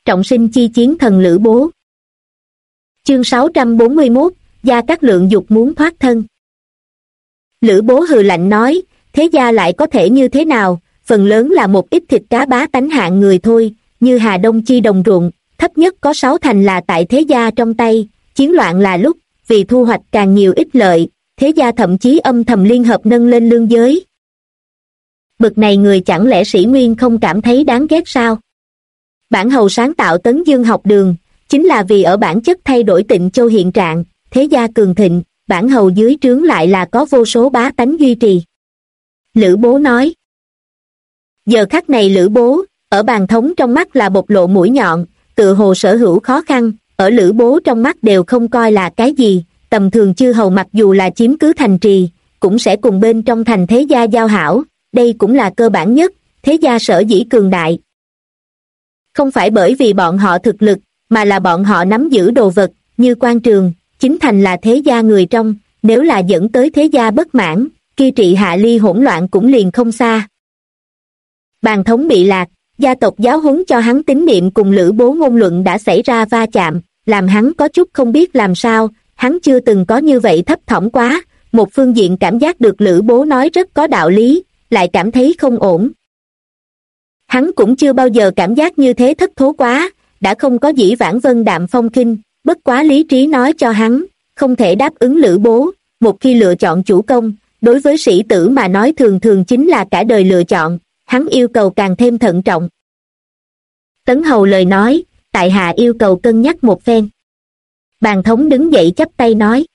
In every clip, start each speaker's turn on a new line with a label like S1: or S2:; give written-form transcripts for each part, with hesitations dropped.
S1: trọng sinh chi chiến thần Lữ Bố. Chương 641, Gia Cát Lượng dục muốn thoát thân. Lữ Bố hừ lạnh nói, thế gia lại có thể như thế nào, phần lớn là một ít thịt cá bá tánh hạng người thôi, như Hà Đông chi đồng ruộng, thấp nhất có 6 thành là tại thế gia trong tay, chiến loạn là lúc, vì thu hoạch càng nhiều ích lợi, thế gia thậm chí âm thầm liên hợp nâng lên lương giới. Bực này người chẳng lẽ Sĩ Nguyên không cảm thấy đáng ghét sao? Bản hầu sáng tạo Tấn Dương học đường, chính là vì ở bản chất thay đổi Tịnh Châu hiện trạng, thế gia cường thịnh, bản hầu dưới trướng lại là có vô số bá tánh duy trì. Lữ Bố nói. Giờ khắc này Lữ Bố, ở Bàn Thống trong mắt là bộc lộ mũi nhọn, tựa hồ sở hữu khó khăn, ở Lữ Bố trong mắt đều không coi là cái gì, tầm thường chư hầu mặc dù là chiếm cứ thành trì, cũng sẽ cùng bên trong thành thế gia giao hảo, đây cũng là cơ bản nhất, thế gia sở dĩ cường đại. Không phải bởi vì bọn họ thực lực, mà là bọn họ nắm giữ đồ vật, như quan trường, chính thành là thế gia người trong, nếu là dẫn tới thế gia bất mãn, kia trị hạ ly hỗn loạn cũng liền không xa. Bàn Thống bị lạc, gia tộc giáo huấn cho hắn tín niệm cùng Lữ Bố ngôn luận đã xảy ra va chạm, làm hắn có chút không biết làm sao, hắn chưa từng có như vậy thấp thỏm quá, một phương diện cảm giác được Lữ Bố nói rất có đạo lý, lại cảm thấy không ổn. Hắn cũng chưa bao giờ cảm giác như thế thất thố quá, đã không có dĩ vãng vân đạm phong khinh, bất quá lý trí nói cho hắn, không thể đáp ứng Lữ Bố, một khi lựa chọn chủ công, đối với sĩ tử mà nói thường thường chính là cả đời lựa chọn, hắn yêu cầu càng thêm thận trọng. Tấn hầu lời nói, tại hạ yêu cầu cân nhắc một phen. Bàn Thống đứng dậy chắp tay nói.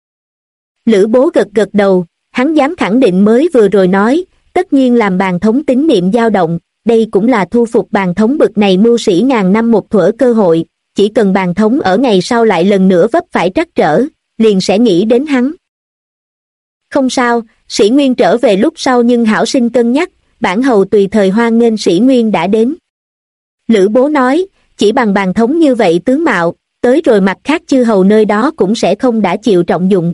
S1: Lữ Bố gật gật đầu, hắn dám khẳng định mới vừa rồi nói, tất nhiên làm Bàn Thống tín niệm dao động, đây cũng là thu phục Bàn Thống bực này mưu sĩ ngàn năm một thuở cơ hội, chỉ cần Bàn Thống ở ngày sau lại lần nữa vấp phải trắc trở, liền sẽ nghĩ đến hắn. Không sao, Sĩ Nguyên trở về lúc sau nhưng hảo sinh cân nhắc, bản hầu tùy thời hoan nghênh Sĩ Nguyên đã đến. Lữ Bố nói, chỉ bằng Bàn Thống như vậy tướng mạo, tới rồi mặt khác chư hầu nơi đó cũng sẽ không đã chịu trọng dụng.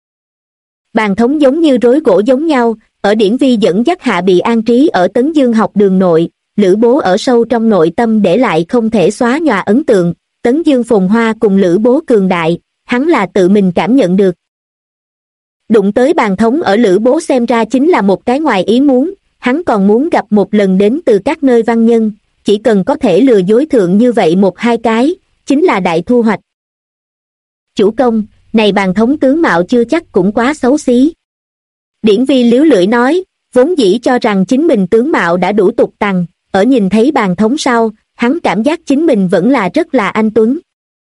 S1: Bàn Thống giống như rối gỗ giống nhau, ở Điển Vi dẫn dắt hạ bị an trí ở Tấn Dương học đường nội, Lữ Bố ở sâu trong nội tâm để lại không thể xóa nhòa ấn tượng, Tấn Dương phồn hoa cùng Lữ Bố cường đại, hắn là tự mình cảm nhận được. Đụng tới Bàn Thống ở Lữ Bố xem ra chính là một cái ngoài ý muốn, hắn còn muốn gặp một lần đến từ các nơi văn nhân, chỉ cần có thể lừa dối thượng như vậy một hai cái, chính là đại thu hoạch. Chủ công, này Bàn Thống tướng mạo chưa chắc cũng quá xấu xí. Điển Vi liếu lưỡi nói, vốn dĩ cho rằng chính mình tướng mạo đã đủ tục tằng, ở nhìn thấy Bàn Thống sau, hắn cảm giác chính mình vẫn là rất là anh tuấn.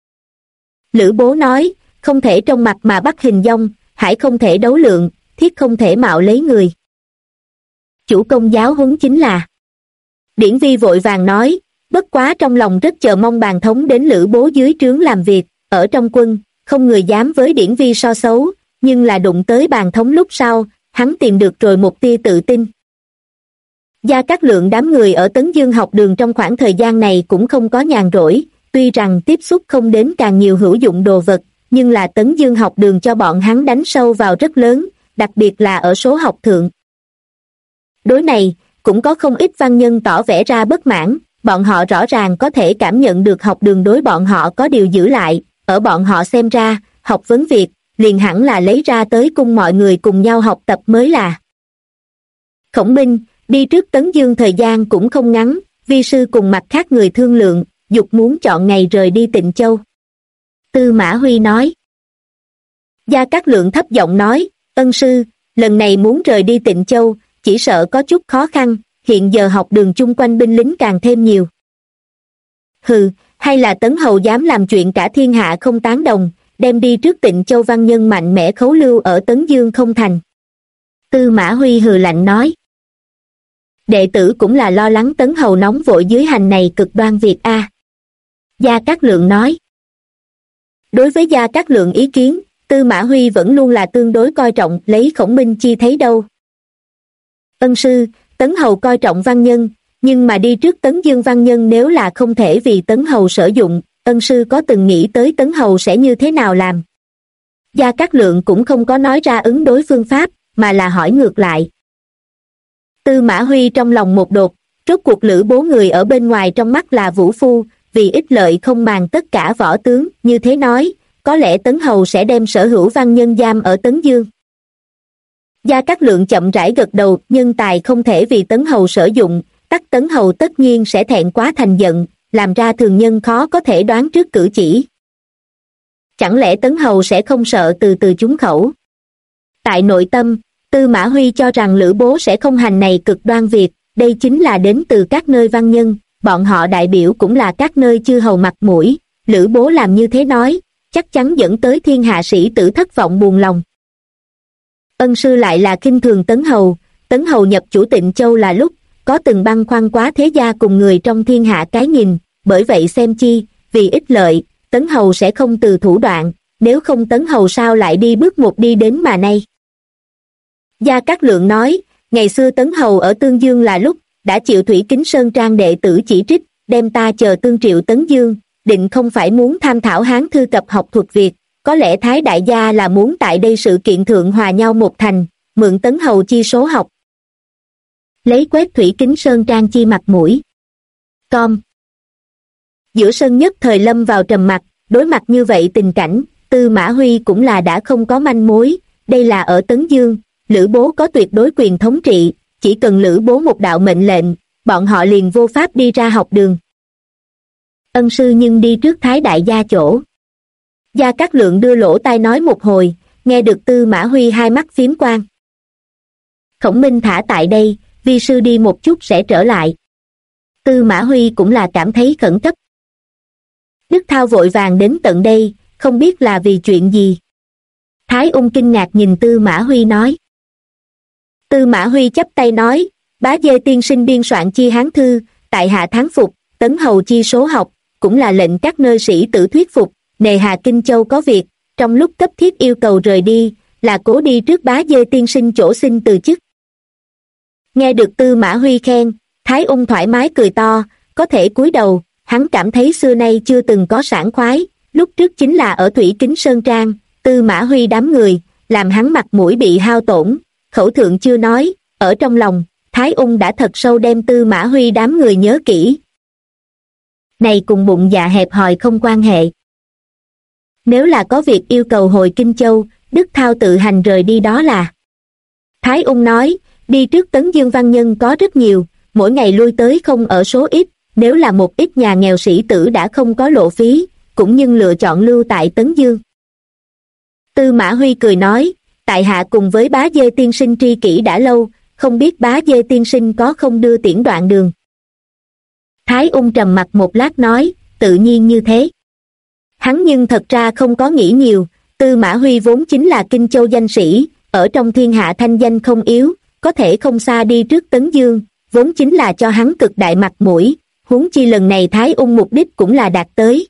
S1: Lữ Bố nói, không thể trong mặt mà bắt hình dong, hải không thể đấu lượng, thiết không thể mạo lấy người. Chủ công giáo huấn chính là. Điển Vi vội vàng nói, bất quá trong lòng rất chờ mong Bàn Thống đến Lữ Bố dưới trướng làm việc, ở trong quân, không người dám với Điển Vi so xấu, nhưng là đụng tới Bàn Thống lúc sau, hắn tìm được rồi một tia tự tin. Gia Cát Lượng đám người ở Tấn Dương học đường trong khoảng thời gian này cũng không có nhàn rỗi, tuy rằng tiếp xúc không đến càng nhiều hữu dụng đồ vật, nhưng là Tấn Dương học đường cho bọn hắn đánh sâu vào rất lớn, đặc biệt là ở số học thượng. Đối này, cũng có không ít văn nhân tỏ vẻ ra bất mãn, bọn họ rõ ràng có thể cảm nhận được học đường đối bọn họ có điều giữ lại, ở bọn họ xem ra, học vấn việc, liền hẳn là lấy ra tới cùng mọi người cùng nhau học tập mới là. Khổng Minh, đi trước Tấn Dương thời gian cũng không ngắn, vi sư cùng mặt khác người thương lượng, dục muốn chọn ngày rời đi Tịnh Châu. Tư Mã Huy nói. Gia Cát Lượng thấp giọng nói, ân sư, lần này muốn rời đi Tịnh Châu, chỉ sợ có chút khó khăn, hiện giờ học đường chung quanh binh lính càng thêm nhiều. Hừ, hay là Tấn Hầu dám làm chuyện cả thiên hạ không tán đồng, đem đi trước Tịnh Châu văn nhân mạnh mẽ khấu lưu ở Tấn Dương không thành. Tư Mã Huy hừ lạnh nói. Đệ tử cũng là lo lắng Tấn Hầu nóng vội dưới hành này cực đoan việc a. Gia Cát Lượng nói. Đối với Gia Cát Lượng ý kiến, Tư Mã Huy vẫn luôn là tương đối coi trọng, lấy Khổng Minh chi thấy đâu. Ân sư, Tấn Hầu coi trọng văn nhân, nhưng mà đi trước Tấn Dương văn nhân nếu là không thể vì Tấn Hầu sử dụng, ân sư có từng nghĩ tới Tấn Hầu sẽ như thế nào làm? Gia Cát Lượng cũng không có nói ra ứng đối phương pháp, mà là hỏi ngược lại. Tư Mã Huy trong lòng một đột, rốt cuộc Lữ Bố người ở bên ngoài trong mắt là vũ phu, vì ích lợi không màng tất cả võ tướng, như thế nói, có lẽ Tấn Hầu sẽ đem sở hữu văn nhân giam ở Tấn Dương. Gia Cát Lượng chậm rãi gật đầu, nhân tài không thể vì Tấn Hầu sử dụng, tắc Tấn Hầu tất nhiên sẽ thẹn quá thành giận, làm ra thường nhân khó có thể đoán trước cử chỉ. Chẳng lẽ Tấn Hầu sẽ không sợ từ từ trúng khẩu? Tại nội tâm, Tư Mã Huy cho rằng Lữ Bố sẽ không hành này cực đoan việc, đây chính là đến từ các nơi văn nhân, bọn họ đại biểu cũng là các nơi chư hầu mặt mũi, Lữ Bố làm như thế nói, chắc chắn dẫn tới thiên hạ sĩ tử thất vọng buồn lòng. Ân sư lại là khinh thường Tấn Hầu nhập chủ Tịnh Châu là lúc, có từng băn khoăn quá thế gia cùng người trong thiên hạ cái nhìn, bởi vậy xem chi, vì ích lợi, Tấn Hầu sẽ không từ thủ đoạn, nếu không Tấn Hầu sao lại đi bước một đi đến mà nay. Gia Cát Lượng nói, ngày xưa Tấn Hầu ở Tương Dương là lúc, đã chịu Thủy Kính Sơn Trang đệ tử chỉ trích, đem ta chờ tương triệu Tấn Dương, định không phải muốn tham thảo Hán thư cập học thuật Việt, có lẽ Thái đại gia là muốn tại đây sự kiện thượng hòa nhau một thành, mượn Tấn Hầu chi số học. Lấy quét Thủy Kính Sơn Trang chi mặt mũi. Giữa sân nhất thời lâm vào trầm mặc, đối mặt như vậy tình cảnh, Tư Mã Huy cũng là đã không có manh mối, đây là ở Tấn Dương, Lữ Bố có tuyệt đối quyền thống trị, chỉ cần Lữ Bố một đạo mệnh lệnh, bọn họ liền vô pháp đi ra học đường. Ân sư nhưng đi trước Thái đại gia chỗ. Gia Cát Lượng đưa lỗ tai nói một hồi, nghe được Tư Mã Huy hai mắt phiếm quang. Khổng Minh thả tại đây, vi sư đi một chút sẽ trở lại. Tư Mã Huy cũng là cảm thấy khẩn cấp. Đức Thao vội vàng đến tận đây, không biết là vì chuyện gì. Thái Ung kinh ngạc nhìn Tư Mã Huy nói. Tư Mã Huy chắp tay nói, bá dê tiên sinh biên soạn chi Hán thư, tại hạ thắng phục, Tấn Hầu chi số học, cũng là lệnh các nơi sĩ tử thuyết phục, nề hà Kinh Châu có việc, trong lúc cấp thiết yêu cầu rời đi, là cố đi trước bá dê tiên sinh chỗ xin từ chức. Nghe được Tư Mã Huy khen, Thái Ung thoải mái cười to, có thể cúi đầu, hắn cảm thấy xưa nay chưa từng có sảng khoái, lúc trước chính là ở Thủy Kính Sơn Trang, Tư Mã Huy đám người, làm hắn mặt mũi bị hao tổn, khẩu thượng chưa nói, ở trong lòng, Thái Ung đã thật sâu đem Tư Mã Huy đám người nhớ kỹ. Này cùng bụng dạ hẹp hòi không quan hệ. Nếu là có việc yêu cầu hồi Kinh Châu, Đức Thao tự hành rời đi đó là. Thái Ung nói, đi trước Tấn Dương văn nhân có rất nhiều, mỗi ngày lui tới không ở số ít, nếu là một ít nhà nghèo sĩ tử đã không có lộ phí, cũng nhưng lựa chọn lưu tại Tấn Dương. Tư Mã Huy cười nói, tại hạ cùng với bá dê tiên sinh tri kỷ đã lâu, không biết bá dê tiên sinh có không đưa tiễn đoạn đường. Thái Ung trầm mặt một lát nói, tự nhiên như thế. Hắn nhưng thật ra không có nghĩ nhiều, Tư Mã Huy vốn chính là Kinh Châu danh sĩ, ở trong thiên hạ thanh danh không yếu, có thể không xa đi trước Tấn Dương, vốn chính là cho hắn cực đại mặt mũi, huống chi lần này Thái Ung mục đích cũng là đạt tới.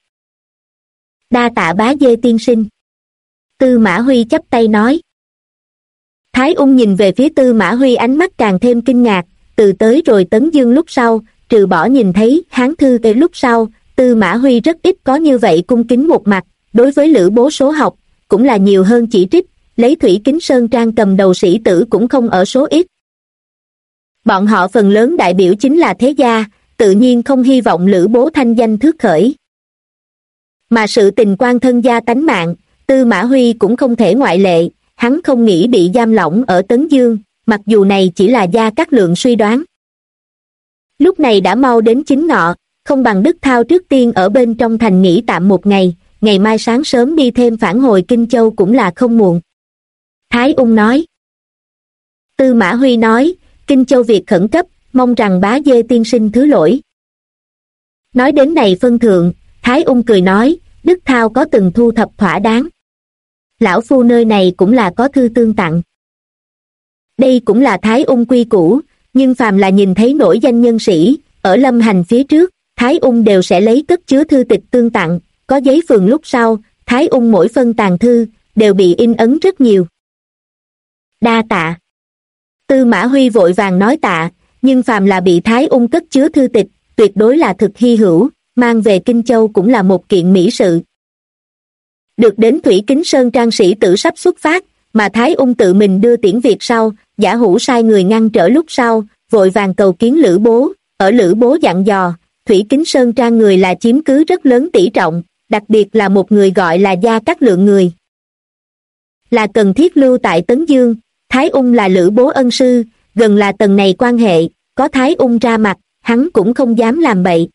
S1: Đa tạ bá dê tiên sinh. Tư Mã Huy chắp tay nói. Thái Ung nhìn về phía Tư Mã Huy ánh mắt càng thêm kinh ngạc, từ tới rồi Tấn Dương lúc sau, trừ bỏ nhìn thấy Hán thư về lúc sau, Tư Mã Huy rất ít có như vậy cung kính một mặt, đối với Lữ Bố số học, cũng là nhiều hơn chỉ trích, lấy Thủy Kính Sơn Trang cầm đầu sĩ tử cũng không ở số ít. Bọn họ phần lớn đại biểu chính là thế gia, tự nhiên không hy vọng Lữ Bố thanh danh thước khởi. Mà sự tình quan thân gia tánh mạng, Tư Mã Huy cũng không thể ngoại lệ, hắn không nghĩ bị giam lỏng ở Tấn Dương, mặc dù này chỉ là Gia Cát Lượng suy đoán. Lúc này đã mau đến chính ngọ, không bằng Đức Thao trước tiên ở bên trong thành nghỉ tạm một ngày, ngày mai sáng sớm đi thêm phản hồi Kinh Châu cũng là không muộn. Thái Ung nói. Tư Mã Huy nói, Kinh Châu việc khẩn cấp, mong rằng bá dê tiên sinh thứ lỗi. Nói đến này phân thượng, Thái Ung cười nói, Đức Thao có từng thu thập thỏa đáng. Lão phu nơi này cũng là có thư tương tặng. Đây cũng là Thái Ung quy củ, nhưng phàm là nhìn thấy nổi danh nhân sĩ, ở lâm hành phía trước, Thái Ung đều sẽ lấy cất chứa thư tịch tương tặng, có giấy phường lúc sau, Thái Ung mỗi phân tàn thư, đều bị in ấn rất nhiều. Đa tạ. Tư Mã Huy vội vàng nói tạ, nhưng phàm là bị Thái Ung cất chứa thư tịch, tuyệt đối là thực hy hữu, mang về Kinh Châu cũng là một kiện mỹ sự. Được đến Thủy Kính Sơn Trang sĩ tử sắp xuất phát, mà Thái Ung tự mình đưa tiễn việc sau, Giả Hủ sai người ngăn trở lúc sau, vội vàng cầu kiến Lữ Bố, ở Lữ Bố dặn dò, Thủy Kính Sơn Trang người là chiếm cứ rất lớn tỷ trọng, đặc biệt là một người gọi là Gia Cát Lượng người. Là cần thiết lưu tại Tấn Dương, Thái Ung là Lữ Bố ân sư, gần là tầng này quan hệ, có Thái Ung ra mặt, hắn cũng không dám làm bậy.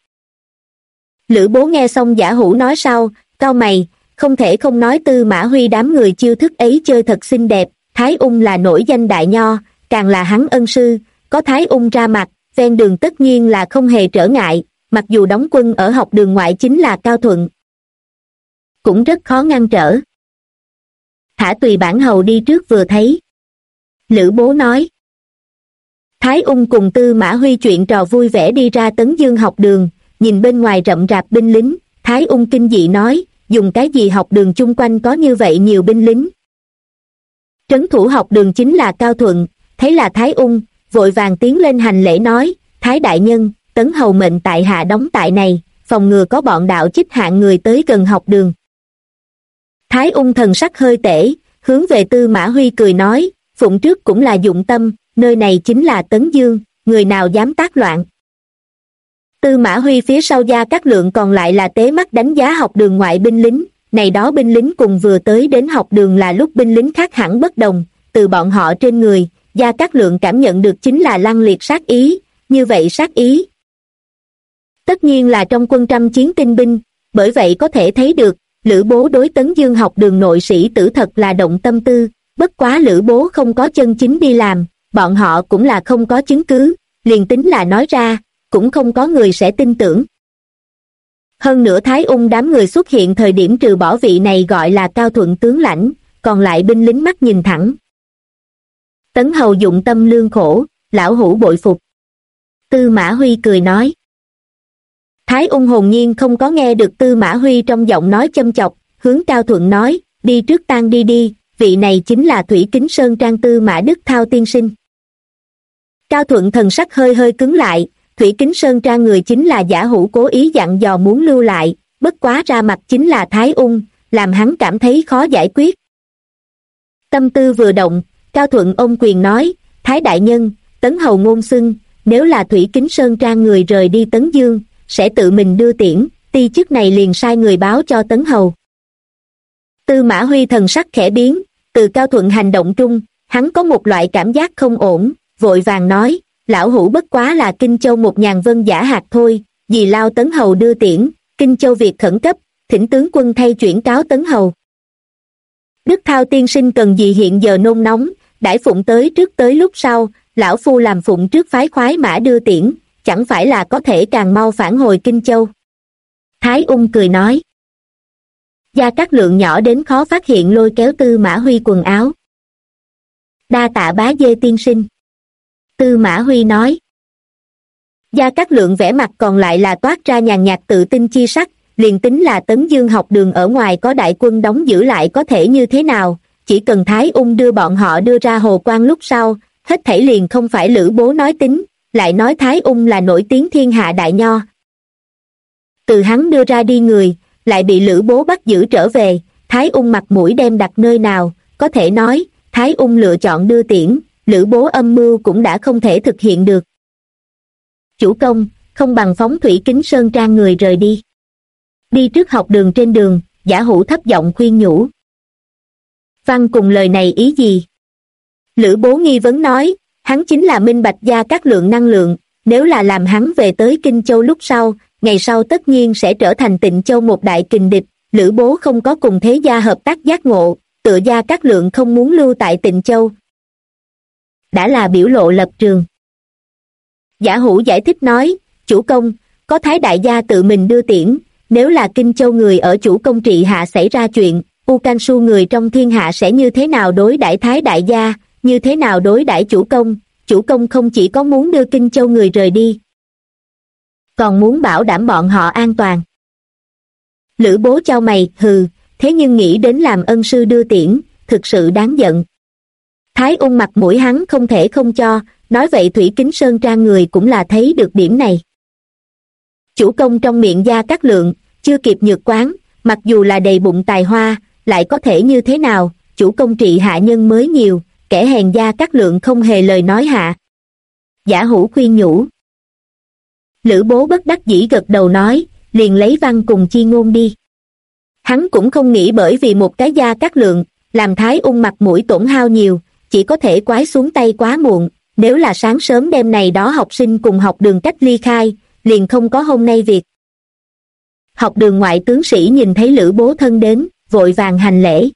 S1: Lữ Bố nghe xong Giả Hủ nói sau, cau mày, không thể không nói Tư Mã Huy đám người chiêu thức ấy chơi thật xinh đẹp, Thái Ung là nổi danh đại nho, càng là hắn ân sư, có Thái Ung ra mặt, ven đường tất nhiên là không hề trở ngại, mặc dù đóng quân ở học đường ngoại chính là Cao Thuận. Cũng rất khó ngăn trở. Thả tùy bản hầu đi trước vừa thấy. Lữ Bố nói. Thái Ung cùng Tư Mã Huy chuyện trò vui vẻ đi ra Tấn Dương học đường, nhìn bên ngoài rậm rạp binh lính, Thái Ung kinh dị nói, dùng cái gì học đường chung quanh có như vậy nhiều binh lính. Trấn thủ học đường chính là Cao Thuận, thấy là Thái Ung, vội vàng tiến lên hành lễ nói, Thái đại nhân, Tấn hầu mệnh tại hạ đóng tại này, phòng ngừa có bọn đạo chích hạng người tới gần học đường. Thái Ung thần sắc hơi tễ, hướng về Tư Mã Huy cười nói, phụng trước cũng là dụng tâm, nơi này chính là Tấn Dương, người nào dám tác loạn. Tư Mã Huy phía sau Gia Cát Lượng còn lại là tế mắt đánh giá học đường ngoại binh lính, này đó binh lính cùng vừa tới đến học đường là lúc binh lính khác hẳn bất đồng, từ bọn họ trên người, Gia Cát Lượng cảm nhận được chính là lăng liệt sát ý, như vậy sát ý. Tất nhiên là trong quân trăm chiến tinh binh, bởi vậy có thể thấy được, Lữ Bố đối Tấn Dương học đường nội sĩ tử thật là động tâm tư, bất quá Lữ Bố không có chân chính đi làm, bọn họ cũng là không có chứng cứ, liền tính là nói ra, cũng không có người sẽ tin tưởng. Hơn nữa Thái Ung đám người xuất hiện thời điểm trừ bỏ vị này gọi là Cao Thuận tướng lãnh, còn lại binh lính mắt nhìn thẳng. Tấn hầu dụng tâm lương khổ, lão hủ bội phục. Tư Mã Huy cười nói. Thái Ung hồn nhiên không có nghe được Tư Mã Huy trong giọng nói châm chọc, hướng Cao Thuận nói, đi trước tang đi đi, vị này chính là Thủy Kính Sơn Trang Tư Mã Đức Thao tiên sinh. Cao Thuận thần sắc hơi hơi cứng lại, Thủy Kính Sơn Trang người chính là Giả Hủ cố ý dặn dò muốn lưu lại, bất quá ra mặt chính là Thái Ung, làm hắn cảm thấy khó giải quyết. Tâm tư vừa động, Cao Thuận ôm quyền nói, Thái đại nhân, Tấn hầu ngôn xưng, nếu là Thủy Kính Sơn Trang người rời đi Tấn Dương, sẽ tự mình đưa tiễn, ti chức này liền sai người báo cho Tấn hầu. Tư Mã Huy thần sắc khẽ biến, từ Cao Thuận hành động trung, hắn có một loại cảm giác không ổn, vội vàng nói, lão hủ bất quá là Kinh Châu một nhàn vân giả hạt thôi, vì lao Tấn hầu đưa tiễn, Kinh Châu việc khẩn cấp, thỉnh tướng quân thay chuyển cáo Tấn hầu. Đức Thao tiên sinh cần gì hiện giờ nôn nóng, đãi phụng tới trước tới lúc sau, lão phu làm phụng trước phái khoái mã đưa tiễn, chẳng phải là có thể càng mau phản hồi Kinh Châu. Thái Ung cười nói. Gia Cát Lượng nhỏ đến khó phát hiện lôi kéo Tư Mã Huy quần áo. Đa tạ bá dê tiên sinh. Tư Mã Huy nói. Gia Cát Lượng vẻ mặt còn lại là toát ra nhàn nhạt tự tin chi sắc, liền tính là Tấn Dương học đường ở ngoài có đại quân đóng giữ lại có thể như thế nào, chỉ cần Thái Ung đưa bọn họ đưa ra hồ quan lúc sau, hết thảy liền không phải Lữ Bố nói tính, lại nói Thái Ung là nổi tiếng thiên hạ đại nho. Từ hắn đưa ra đi người, lại bị Lữ Bố bắt giữ trở về, Thái Ung mặt mũi đem đặt nơi nào, có thể nói, Thái Ung lựa chọn đưa tiễn, Lữ Bố âm mưu cũng đã không thể thực hiện được. Chủ công, không bằng phóng Thủy Kính Sơn Trang người rời đi. Đi trước học đường trên đường, Giả Hủ thấp giọng khuyên nhủ. Văn cùng lời này ý gì? Lữ Bố nghi vấn nói, hắn chính là minh bạch Gia Cát Lượng năng lượng, nếu là làm hắn về tới Kinh Châu lúc sau, ngày sau tất nhiên sẽ trở thành Tịnh Châu một đại kình địch, Lữ Bố không có cùng thế gia hợp tác giác ngộ, tựa Gia Cát Lượng không muốn lưu tại Tịnh Châu. Đã là biểu lộ lập trường. Giả Hủ giải thích nói, chủ công, có Thái đại gia tự mình đưa tiễn, nếu là Kinh Châu người ở chủ công trị hạ xảy ra chuyện, U Can Su người trong thiên hạ sẽ như thế nào đối đãi Thái đại gia, như thế nào đối đãi chủ công không chỉ có muốn đưa Kinh Châu người rời đi, còn muốn bảo đảm bọn họ an toàn. Lữ Bố chau mày, hừ, thế nhưng nghĩ đến làm ân sư đưa tiễn, thực sự đáng giận. Thái Ung mặt mũi hắn không thể không cho, nói vậy Thủy Kính Sơn Trang người cũng là thấy được điểm này. Chủ công trong miệng Gia Cát Lượng, chưa kịp nhược quán, mặc dù là đầy bụng tài hoa, lại có thể như thế nào, chủ công trị hạ nhân mới nhiều, kẻ hèn Gia Cát Lượng không hề lời nói hạ. Giả Hủ khuyên nhủ. Lữ Bố bất đắc dĩ gật đầu nói, liền lấy văn cùng chi ngôn đi. Hắn cũng không nghĩ bởi vì một cái Gia Cát Lượng, làm Thái Ung mặt mũi tổn hao nhiều, chỉ có thể quái xuống tay quá muộn, nếu là sáng sớm đêm này đó học sinh cùng học đường cách ly khai, liền không có hôm nay việc. Học đường ngoại tướng sĩ nhìn thấy Lữ Bố thân đến, vội vàng hành lễ.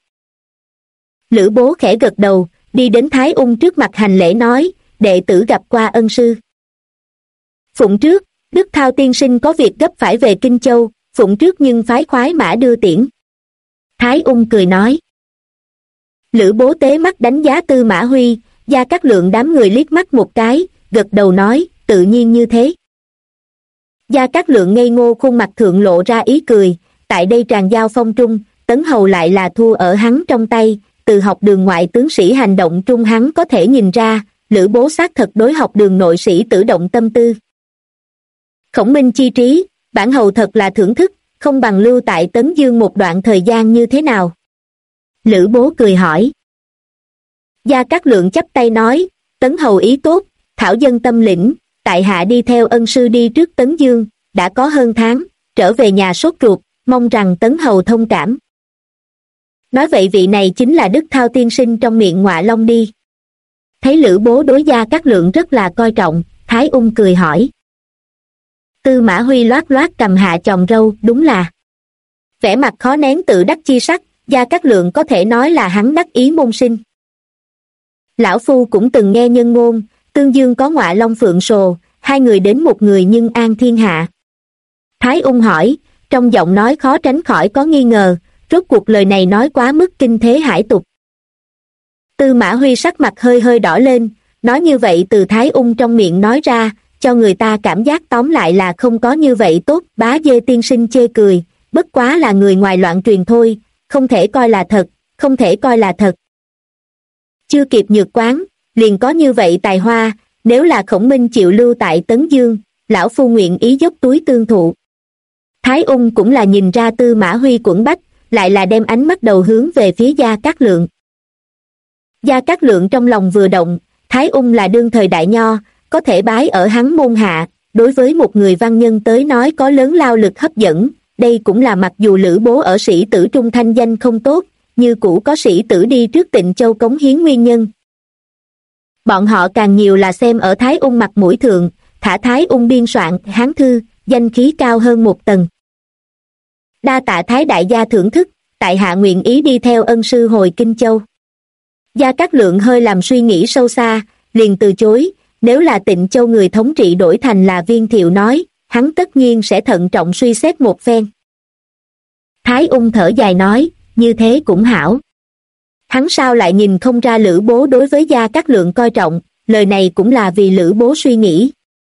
S1: Lữ Bố khẽ gật đầu, đi đến Thái Ung trước mặt hành lễ nói, đệ tử gặp qua ân sư. Phụng trước, Đức Thao tiên sinh có việc gấp phải về Kinh Châu, phụng trước nhưng phái khoái mã đưa tiễn. Thái Ung cười nói. Lữ Bố tế mắt đánh giá Tư Mã Huy, Gia Cát Lượng đám người liếc mắt một cái, gật đầu nói, tự nhiên như thế. Gia Cát Lượng ngây ngô khuôn mặt thượng lộ ra ý cười, tại đây tràn giao phong trung, Tấn Hầu lại là thua ở hắn trong tay, từ học đường ngoại tướng sĩ hành động trung hắn có thể nhìn ra, Lữ Bố xác thật đối học đường nội sĩ tử động tâm tư. Khổng Minh chi trí, bản hầu thật là thưởng thức, không bằng lưu tại Tấn Dương một đoạn thời gian như thế nào? Lữ Bố cười hỏi. Gia Cát Lượng chắp tay nói, Tấn hầu ý tốt, thảo dân tâm lĩnh, tại hạ đi theo ân sư đi trước Tấn Dương, đã có hơn tháng, trở về nhà sốt ruột, mong rằng Tấn hầu thông cảm. Nói vậy vị này chính là Đức Thao tiên sinh trong miệng Ngọa Long đi. Thấy Lữ Bố đối Gia Cát Lượng rất là coi trọng, Thái Ung cười hỏi. Tư Mã Huy loát loát cầm hạ chòm râu, đúng là. Vẻ mặt khó nén tự đắc chi sắc, Gia Cát Lượng có thể nói là hắn đắc ý môn sinh. Lão Phu cũng từng nghe nhân ngôn, tương dương có Ngọa Long Phượng Sồ, hai người đến một người nhưng an thiên hạ. Thái Ung hỏi, trong giọng nói khó tránh khỏi có nghi ngờ, rốt cuộc lời này nói quá mức kinh thế hải tục. Tư Mã Huy sắc mặt hơi hơi đỏ lên, nói như vậy từ Thái Ung trong miệng nói ra, cho người ta cảm giác tóm lại là không có như vậy tốt. Bá Dê tiên sinh chê cười, bất quá là người ngoài loạn truyền thôi, không thể coi là thật, không thể coi là thật. Chưa kịp nhược quán, liền có như vậy tài hoa, nếu là Khổng Minh chịu lưu tại Tấn Dương, lão phu nguyện ý dốc túi tương thụ. Thái Ung cũng là nhìn ra Tư Mã Huy quẫn bách, lại là đem ánh mắt đầu hướng về phía Gia Cát Lượng. Gia Cát Lượng trong lòng vừa động, Thái Ung là đương thời đại nho, có thể bái ở hắn môn hạ, đối với một người văn nhân tới nói có lớn lao lực hấp dẫn, đây cũng là mặc dù Lữ Bố ở sĩ tử trung thanh danh không tốt, như cũ có sĩ tử đi trước Tịnh Châu cống hiến nguyên nhân. Bọn họ càng nhiều là xem ở Thái Ung mặt mũi thượng, thả Thái Ung biên soạn Hán thư, danh khí cao hơn một tầng. Đa tạ Thái đại gia thưởng thức, tại hạ nguyện ý đi theo ân sư hồi Kinh Châu. Gia Cát Lượng hơi làm suy nghĩ sâu xa, liền từ chối, nếu là Tịnh Châu người thống trị đổi thành là Viên Thiệu nói, hắn tất nhiên sẽ thận trọng suy xét một phen. Thái Ung thở dài nói, như thế cũng hảo. Hắn sao lại nhìn không ra Lữ Bố đối với Gia Cát Lượng coi trọng, lời này cũng là vì Lữ Bố suy nghĩ.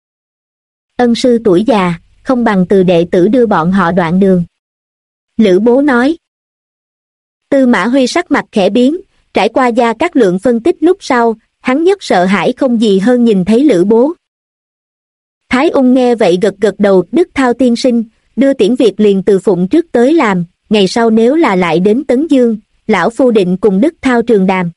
S1: Ân sư tuổi già, không bằng từ đệ tử đưa bọn họ đoạn đường. Lữ Bố nói. Tư Mã Huy sắc mặt khẽ biến, trải qua Gia Cát Lượng phân tích lúc sau, hắn nhất sợ hãi không gì hơn nhìn thấy Lữ Bố. Thái Ung nghe vậy gật gật đầu, Đức Thao tiên sinh, đưa tiễn việc liền từ phụng trước tới làm, ngày sau nếu là lại đến Tấn Dương, lão phu định cùng Đức Thao trường đàm.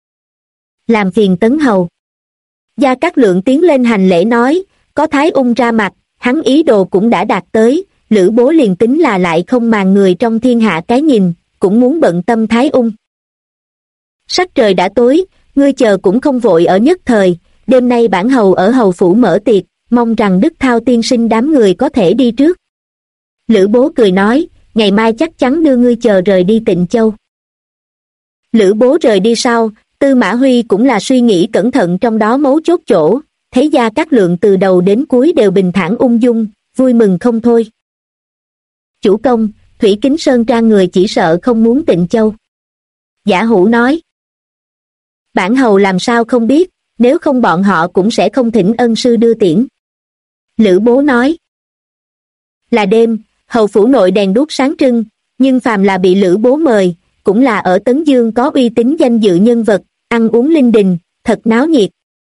S1: Làm phiền Tấn hầu. Gia Cát Lượng tiến lên hành lễ nói, có Thái Ung ra mặt, hắn ý đồ cũng đã đạt tới, Lữ Bố liền tính là lại không màng người trong thiên hạ cái nhìn, cũng muốn bận tâm Thái Ung. Sắc trời đã tối, ngươi chờ cũng không vội ở nhất thời, đêm nay bản hầu ở hầu phủ mở tiệc, mong rằng Đức Thao tiên sinh đám người có thể đi trước. Lữ Bố cười nói, ngày mai chắc chắn đưa ngươi chờ rời đi Tịnh Châu. Lữ Bố rời đi sau, Tư Mã Huy cũng là suy nghĩ cẩn thận trong đó mấu chốt chỗ, thấy Gia Cát Lượng từ đầu đến cuối đều bình thản ung dung, vui mừng không thôi. Chủ công, Thủy Kính Sơn Trang người chỉ sợ không muốn Tịnh Châu. Giả Hủ nói. Bản hầu làm sao không biết, nếu không bọn họ cũng sẽ không thỉnh ân sư đưa tiễn. Lữ Bố nói. Là đêm, hầu phủ nội đèn đuốc sáng trưng, nhưng phàm là bị Lữ Bố mời, cũng là ở Tấn Dương có uy tín danh dự nhân vật, ăn uống linh đình, thật náo nhiệt.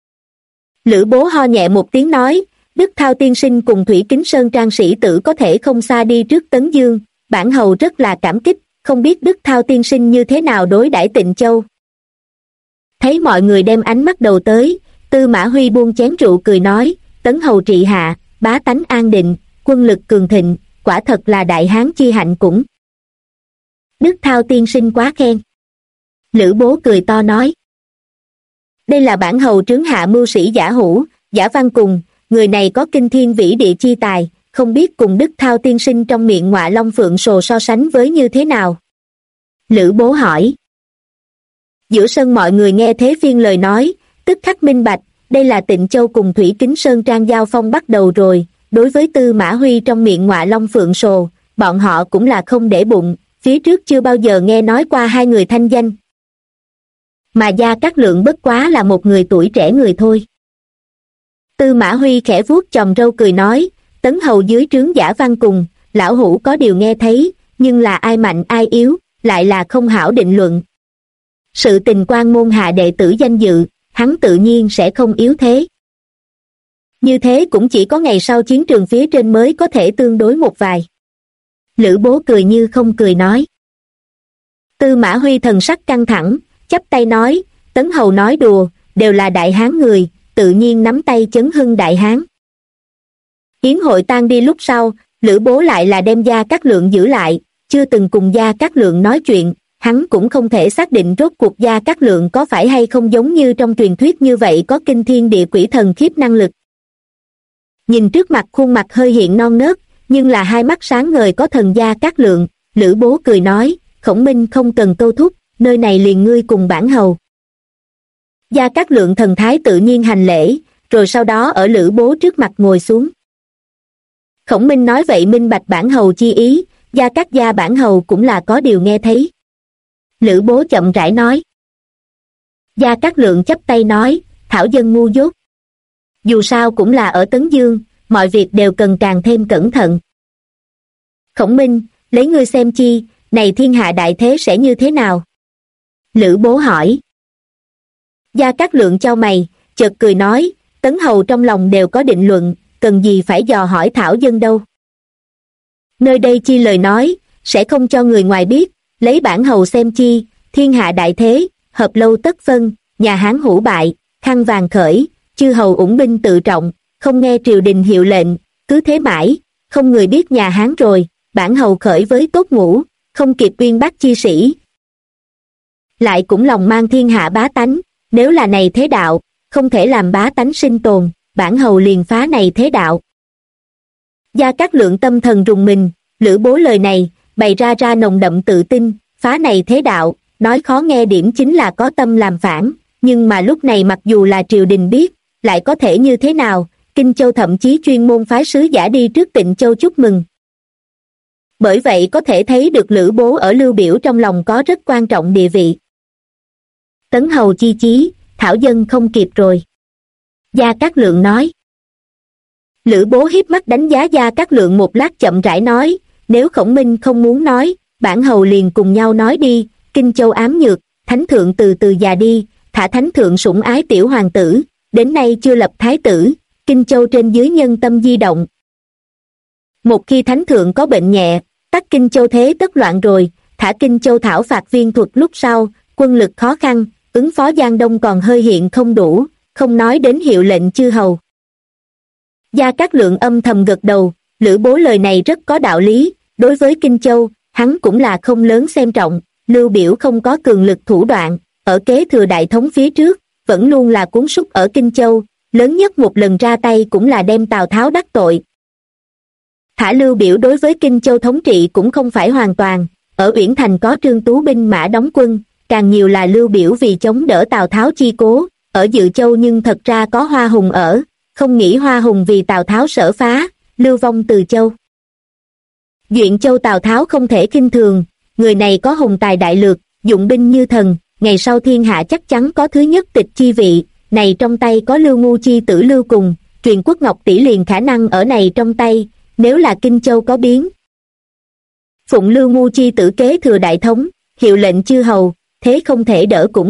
S1: Lữ Bố ho nhẹ một tiếng nói, Đức Thao tiên sinh cùng Thủy Kính Sơn Trang sĩ tử có thể không xa đi trước Tấn Dương, bản hầu rất là cảm kích, không biết Đức Thao tiên sinh như thế nào đối đãi Tịnh Châu. Thấy mọi người đem ánh mắt đầu tới, Tư Mã Huy buông chén rượu cười nói, Tấn hầu trị hạ, bá tánh an định, quân lực cường thịnh, quả thật là đại hán chi hạnh cũng. Đức Thao tiên sinh quá khen. Lữ Bố cười to nói. Đây là bản hầu trướng hạ mưu sĩ Giả Hữu, Giả Văn Cùng, người này có kinh thiên vĩ địa chi tài, không biết cùng Đức Thao tiên sinh trong miệng Ngọa Long Phượng Sồ so sánh với như thế nào. Lữ Bố hỏi. Giữa sân mọi người nghe thế phiên lời nói, tức khắc minh bạch, đây là Tịnh Châu cùng Thủy Kính Sơn Trang giao phong bắt đầu rồi. Đối với Tư Mã Huy trong miệng Ngọa Long Phượng Sồ, bọn họ cũng là không để bụng, phía trước chưa bao giờ nghe nói qua hai người thanh danh. Mà Gia Cát Lượng bất quá là một người tuổi trẻ người thôi. Tư Mã Huy khẽ vuốt chòm râu cười nói, Tấn hầu dưới trướng Giả Văn Cùng, lão hữu có điều nghe thấy, nhưng là ai mạnh ai yếu, lại là không hảo định luận. Sự tình quan môn hạ đệ tử danh dự, hắn tự nhiên sẽ không yếu thế. Như thế cũng chỉ có ngày sau chiến trường phía trên mới có thể tương đối một vài. Lữ Bố cười như không cười nói. Tư Mã Huy thần sắc căng thẳng, chắp tay nói, Tấn hầu nói đùa, đều là đại hán người, tự nhiên nắm tay chấn hưng đại hán. Yến hội tan đi lúc sau, Lữ Bố lại là đem Gia Cát Lượng giữ lại, chưa từng cùng Gia Cát Lượng nói chuyện, hắn cũng không thể xác định rốt cuộc Gia Cát Lượng có phải hay không giống như trong truyền thuyết như vậy có kinh thiên địa quỷ thần khiếp năng lực. Nhìn trước mặt khuôn mặt hơi hiện non nớt, nhưng là hai mắt sáng ngời có thần Gia Cát Lượng, Lữ Bố cười nói, Khổng Minh không cần câu thúc, nơi này liền ngươi cùng bản hầu. Gia Cát Lượng thần thái tự nhiên hành lễ, rồi sau đó ở Lữ Bố trước mặt ngồi xuống. Khổng Minh nói vậy minh bạch bản hầu chi ý, Gia Cát gia bản hầu cũng là có điều nghe thấy. Lữ Bố chậm rãi nói. Gia Cát Lượng chắp tay nói, thảo dân ngu dốt. Dù sao cũng là ở Tấn Dương, mọi việc đều cần càng thêm cẩn thận. Khổng Minh, lấy ngươi xem chi, này thiên hạ đại thế sẽ như thế nào? Lữ Bố hỏi. Gia Cát Lượng chau mày, chợt cười nói, Tấn hầu trong lòng đều có định luận, cần gì phải dò hỏi thảo dân đâu. Nơi đây chi lời nói, sẽ không cho người ngoài biết, lấy bản hầu xem chi, thiên hạ đại thế, hợp lâu tất phân, nhà Hán hữu bại, khăn vàng khởi, chư hầu ủng binh tự trọng, không nghe triều đình hiệu lệnh, cứ thế mãi, không người biết nhà Hán rồi, bản hầu khởi với tốt ngũ, không kịp uyên bác chi sĩ. Lại cũng lòng mang thiên hạ bá tánh, nếu là này thế đạo, không thể làm bá tánh sinh tồn, bản hầu liền phá này thế đạo. Gia Cát Lượng tâm thần rùng mình, Lữ Bố lời này, bày ra nồng đậm tự tin, phá này thế đạo, nói khó nghe điểm chính là có tâm làm phản, nhưng mà lúc này mặc dù là triều đình biết, lại có thể như thế nào, Kinh Châu thậm chí chuyên môn phái sứ giả đi trước Tịnh Châu chúc mừng. Bởi vậy có thể thấy được Lữ Bố ở Lưu Biểu trong lòng có rất quan trọng địa vị. Tấn hầu chi chí, thảo dân không kịp rồi. Gia Cát Lượng nói. Lữ Bố hiếp mắt đánh giá Gia Cát Lượng một lát chậm rãi nói, nếu Khổng Minh không muốn nói, bản hầu liền cùng nhau nói đi, Kinh Châu ám nhược, thánh thượng từ từ già đi, thả thánh thượng sủng ái tiểu hoàng tử, đến nay chưa lập thái tử, Kinh Châu trên dưới nhân tâm di động. Một khi thánh thượng có bệnh nhẹ, tắc Kinh Châu thế tất loạn rồi, thả Kinh Châu thảo phạt viên thuật lúc sau, quân lực khó khăn, ứng phó Giang Đông còn hơi hiện không đủ, không nói đến hiệu lệnh chư hầu. Gia Cát Lượng âm thầm gật đầu, Lữ Bố lời này rất có đạo lý, đối với Kinh Châu, hắn cũng là không lớn xem trọng, Lưu Biểu không có cường lực thủ đoạn, ở kế thừa đại thống phía trước, vẫn luôn là cuốn súc ở Kinh Châu, lớn nhất một lần ra tay cũng là đem Tào Tháo đắc tội. Thả Lưu Biểu đối với Kinh Châu thống trị cũng không phải hoàn toàn, ở Uyển Thành có Trương Tú binh mã đóng quân, càng nhiều là Lưu Biểu vì chống đỡ Tào Tháo chi cố, ở Dự Châu nhưng thật ra có Hoa Hùng ở, không nghĩ Hoa Hùng vì Tào Tháo sở phá, lưu vong Từ Châu. Duyện Châu Tào Tháo không thể khinh thường, người này có hùng tài đại lược, dụng binh như thần, ngày sau thiên hạ chắc chắn có thứ nhất tịch chi vị, này trong tay có Lưu Ngu chi tử Lưu Cùng, truyền quốc ngọc tỷ liền khả năng ở này trong tay, nếu là Kinh Châu có biến. Phụng Lưu Ngu chi tử kế thừa đại thống, hiệu lệnh chư hầu, thế không thể đỡ cũng.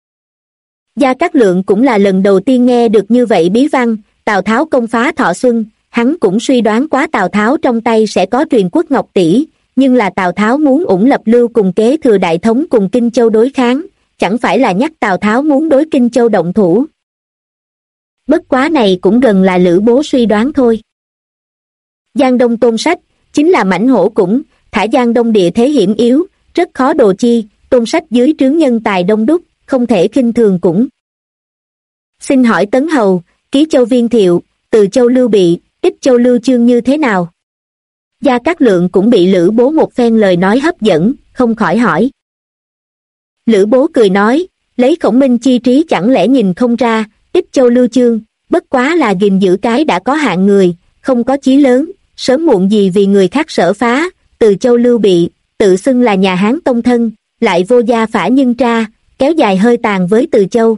S1: Gia Cát Lượng cũng là lần đầu tiên nghe được như vậy bí văn, Tào Tháo công phá Thọ Xuân, hắn cũng suy đoán quá Tào Tháo trong tay sẽ có truyền quốc ngọc tỷ, nhưng là Tào Tháo muốn ủng lập Lưu cùng kế thừa đại thống cùng Kinh Châu đối kháng, chẳng phải là nhắc Tào Tháo muốn đối Kinh Châu động thủ. Bất quá này cũng gần là Lữ Bố suy đoán thôi. Giang Đông Tôn Sách chính là mãnh hổ cũng, thả Giang Đông địa thế hiểm yếu, rất khó đồ chi, Tôn Sách dưới trướng nhân tài đông đúc, không thể khinh thường cũng. Xin hỏi Tấn Hầu, Ký Châu Viên Thiệu, Từ Châu Lưu Bị, Ích Châu Lưu Chương như thế nào? Gia Cát Lượng cũng bị Lữ Bố một phen lời nói hấp dẫn, không khỏi hỏi. Lữ Bố cười nói, lấy Khổng Minh chi trí chẳng lẽ nhìn không ra, Ích Châu Lưu Chương, bất quá là gìn giữ cái đã có hạng người, không có chí lớn, sớm muộn gì vì người khác sở phá. Từ Châu Lưu Bị, tự xưng là nhà Hán tông thân, lại vô gia phả nhân tra, kéo dài hơi tàn với Từ Châu.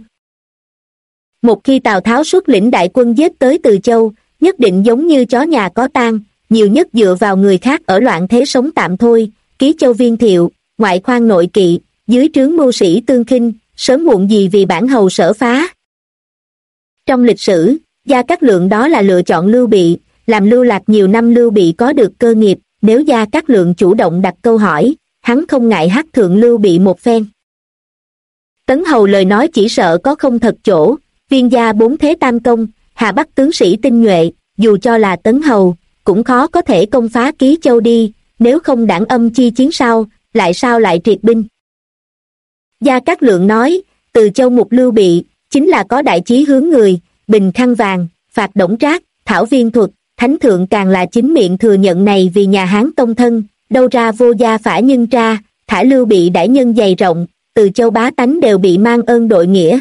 S1: Một khi Tào Tháo xuất lĩnh đại quân giết tới Từ Châu, nhất định giống như chó nhà có tang, nhiều nhất dựa vào người khác ở loạn thế sống tạm thôi. Ký Châu Viên Thiệu, ngoại khoan nội kỵ, dưới trướng mưu sĩ tương khinh, sớm muộn gì vì bản hầu sở phá. Trong lịch sử, Gia Cát Lượng đó là lựa chọn Lưu Bị, làm lưu lạc nhiều năm Lưu Bị có được cơ nghiệp, nếu Gia Cát Lượng chủ động đặt câu hỏi, hắn không ngại hắc thượng Lưu Bị một phen. Tấn Hầu lời nói chỉ sợ có không thật chỗ, Viên gia bốn thế tam công, Hà Bắc tướng sĩ tinh nhuệ, dù cho là Tấn Hầu, cũng khó có thể công phá Ký Châu đi, nếu không đảng âm chi chiến sao lại triệt binh. Gia Cát Lượng nói, Từ Châu mục Lưu Bị, chính là có đại chí hướng người, bình khăn vàng, phạt Đổng Trác, thảo viên thuật, thánh thượng càng là chính miệng thừa nhận này vì nhà Hán tông thân, đâu ra vô gia phả nhân tra, thả Lưu Bị đãi nhân dày rộng, Từ Châu bá tánh đều bị mang ơn đội nghĩa.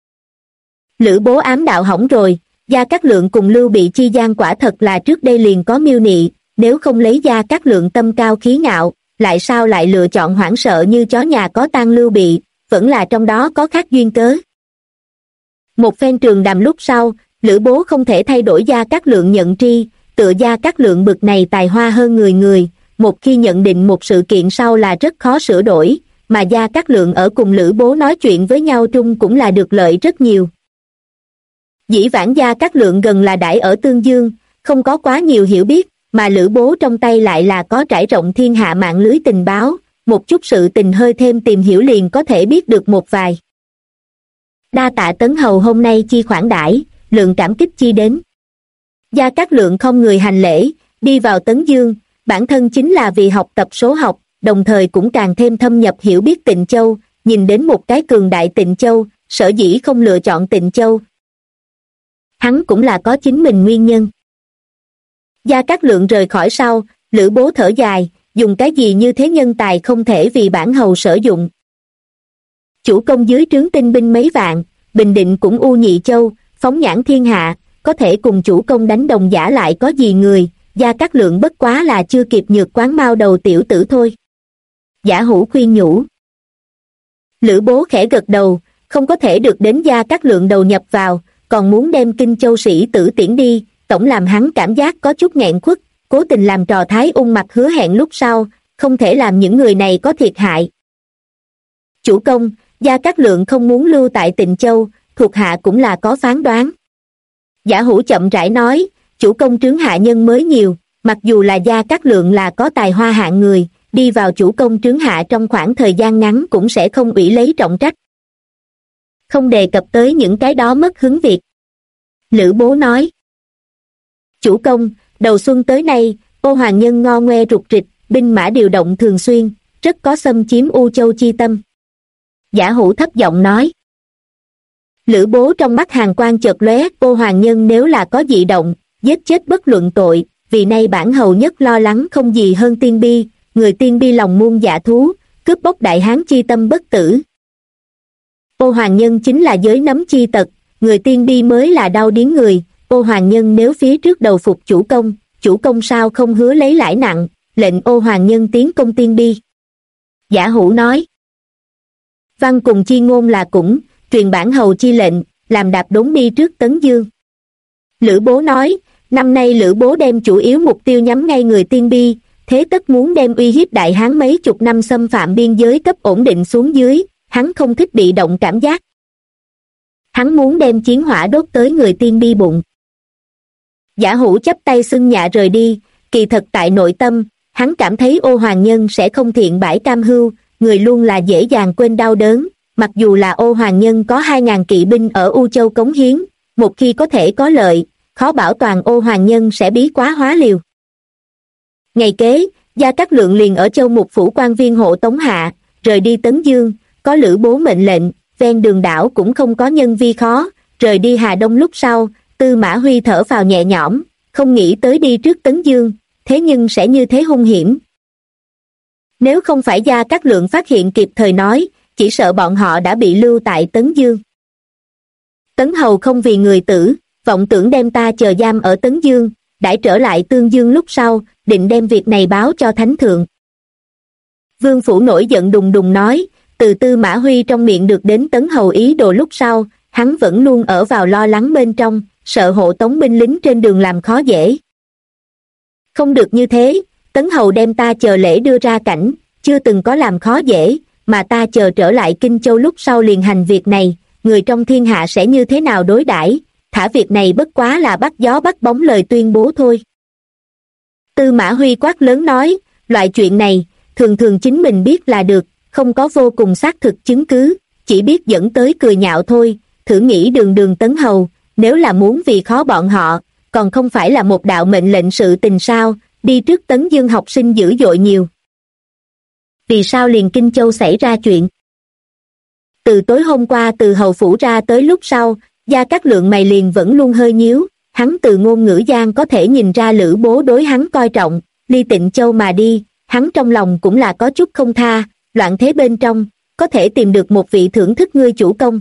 S1: Lữ Bố ám đạo hỏng rồi, Gia Cát Lượng cùng Lưu Bị chi gian quả thật là trước đây liền có mưu nị, nếu không lấy Gia Cát Lượng tâm cao khí ngạo, lại sao lại lựa chọn hoảng sợ như chó nhà có tang Lưu Bị, vẫn là trong đó có khác duyên cớ. Một phen trường đàm lúc sau, Lữ Bố không thể thay đổi Gia Cát Lượng nhận tri, tựa Gia Cát Lượng bực này tài hoa hơn người, một khi nhận định một sự kiện sau là rất khó sửa đổi, mà Gia Cát Lượng ở cùng Lữ Bố nói chuyện với nhau trung cũng là được lợi rất nhiều. Dĩ vãng Gia Cát Lượng gần là đãi ở Tương Dương, không có quá nhiều hiểu biết, mà Lữ Bố trong tay lại là có trải rộng thiên hạ mạng lưới tình báo, một chút sự tình hơi thêm tìm hiểu liền có thể biết được một vài. Đa tạ Tấn Hầu hôm nay chi khoản đãi, Lượng cảm kích chi đến. Gia Cát Lượng không người hành lễ, đi vào Tấn Dương, bản thân chính là vì học tập số học, đồng thời cũng càng thêm thâm nhập hiểu biết Tịnh Châu, nhìn đến một cái cường đại Tịnh Châu, sở dĩ không lựa chọn Tịnh Châu. Hắn cũng là có chính mình nguyên nhân. Gia Cát Lượng rời khỏi sau, Lữ Bố thở dài, dùng cái gì như thế nhân tài không thể vì bản hầu sử dụng. Chủ công dưới trướng tinh binh mấy vạn, bình định cũng U Nhị Châu, phóng nhãn thiên hạ, có thể cùng chủ công đánh đồng giả lại có gì người, Gia Cát Lượng bất quá là chưa kịp nhược quán mao đầu tiểu tử thôi. Giả Hữu khuyên nhủ. Lữ Bố khẽ gật đầu, không có thể được đến Gia Cát Lượng đầu nhập vào, còn muốn đem Kinh Châu sĩ tử tiễn đi, tổng làm hắn cảm giác có chút nghẹn khuất, cố tình làm trò Thái Ung mặt hứa hẹn lúc sau, không thể làm những người này có thiệt hại. Chủ công, Gia Cát Lượng không muốn lưu tại Tịnh Châu, thuộc hạ cũng là có phán đoán. Giả Hữu chậm rãi nói, chủ công trướng hạ nhân mới nhiều, mặc dù là Gia Cát Lượng là có tài hoa hạng người, đi vào chủ công trướng hạ trong khoảng thời gian ngắn cũng sẽ không ủy lấy trọng trách. Không đề cập tới những cái đó mất hứng việc. Lữ Bố nói. Chủ công, đầu xuân tới nay, Ô Hoàng Nhân ngo ngoe rục rịch, binh mã điều động thường xuyên, rất có xâm chiếm U Châu chi tâm. Giả Hữu thấp giọng nói. Lữ Bố trong mắt hàn quang chợt lóe, Ô Hoàng Nhân nếu là có dị động, giết chết bất luận tội, vì nay bản hầu nhất lo lắng không gì hơn Tiên Bi, người Tiên Bi lòng muôn dạ thú, cướp bóc đại hán chi tâm bất tử. Ô Hoàng Nhân chính là giới nấm chi tật, người Tiên Bi mới là đau điếng người, Ô Hoàng Nhân nếu phía trước đầu phục chủ công sao không hứa lấy lãi nặng, lệnh Ô Hoàng Nhân tiến công Tiên Bi. Giả Hữu nói. Văn cùng chi ngôn là cũng, truyền bản hầu chi lệnh, làm đạp đốn đi trước Tấn Dương. Lữ Bố nói, năm nay Lữ Bố đem chủ yếu mục tiêu nhắm ngay người Tiên Bi, thế tất muốn đem uy hiếp đại hán mấy chục năm xâm phạm biên giới cấp ổn định xuống dưới, hắn không thích bị động cảm giác. Hắn muốn đem chiến hỏa đốt tới người Tiên Bi bụng. Giả Hữu chắp tay xưng nhạ rời đi, kỳ thật tại nội tâm, hắn cảm thấy Ô Hoàng Nhân sẽ không thiện bãi cam hưu, người luôn là dễ dàng quên đau đớn, mặc dù là Ô Hoàng Nhân có 2.000 kỵ binh ở U Châu cống hiến, một khi có thể có lợi, khó bảo toàn Ô Hoàng Nhân sẽ bí quá hóa liều. Ngày kế, Gia Cát Lượng liền ở Châu Mục phủ quan viên hộ tống hạ, rời đi Tấn Dương, có Lữ Bố mệnh lệnh, ven đường đảo cũng không có nhân vi khó, rời đi Hà Đông lúc sau, Tư Mã Huy thở phào nhẹ nhõm, không nghĩ tới đi trước Tấn Dương, thế nhưng sẽ như thế hung hiểm. Nếu không phải Gia Cát Lượng phát hiện kịp thời nói, chỉ sợ bọn họ đã bị lưu tại Tấn Dương. Tấn Hầu không vì người tử, vọng tưởng đem ta chờ giam ở Tấn Dương, đãi trở lại Tương Dương lúc sau, định đem việc này báo cho Thánh Thượng. Vương Phủ nổi giận đùng đùng nói, từ Tư Mã Huy trong miệng được đến Tấn Hầu ý đồ lúc sau, hắn vẫn luôn ở vào lo lắng bên trong, sợ hộ tống binh lính trên đường làm khó dễ. Không được như thế, Tấn Hầu đem ta chờ lễ đưa ra cảnh, chưa từng có làm khó dễ, mà ta chờ trở lại Kinh Châu lúc sau liền hành việc này, người trong thiên hạ sẽ như thế nào đối đãi? Thả việc này bất quá là bắt gió bắt bóng lời tuyên bố thôi. Tư Mã Huy quát lớn nói, loại chuyện này, thường thường chính mình biết là được, không có vô cùng xác thực chứng cứ, chỉ biết dẫn tới cười nhạo thôi, thử nghĩ đường đường Tấn Hầu, nếu là muốn vì khó bọn họ, còn không phải là một đạo mệnh lệnh sự tình sao, đi trước Tấn Dương học sinh dữ dội nhiều. Vì sao liền Kinh Châu xảy ra chuyện? Từ tối hôm qua từ hầu phủ ra tới lúc sau, Gia Cát Lượng mày liền vẫn luôn hơi nhíu, hắn từ ngôn ngữ gian có thể nhìn ra Lữ Bố đối hắn coi trọng, ly Tịnh Châu mà đi, hắn trong lòng cũng là có chút không tha, loạn thế bên trong, có thể tìm được một vị thưởng thức ngươi chủ công.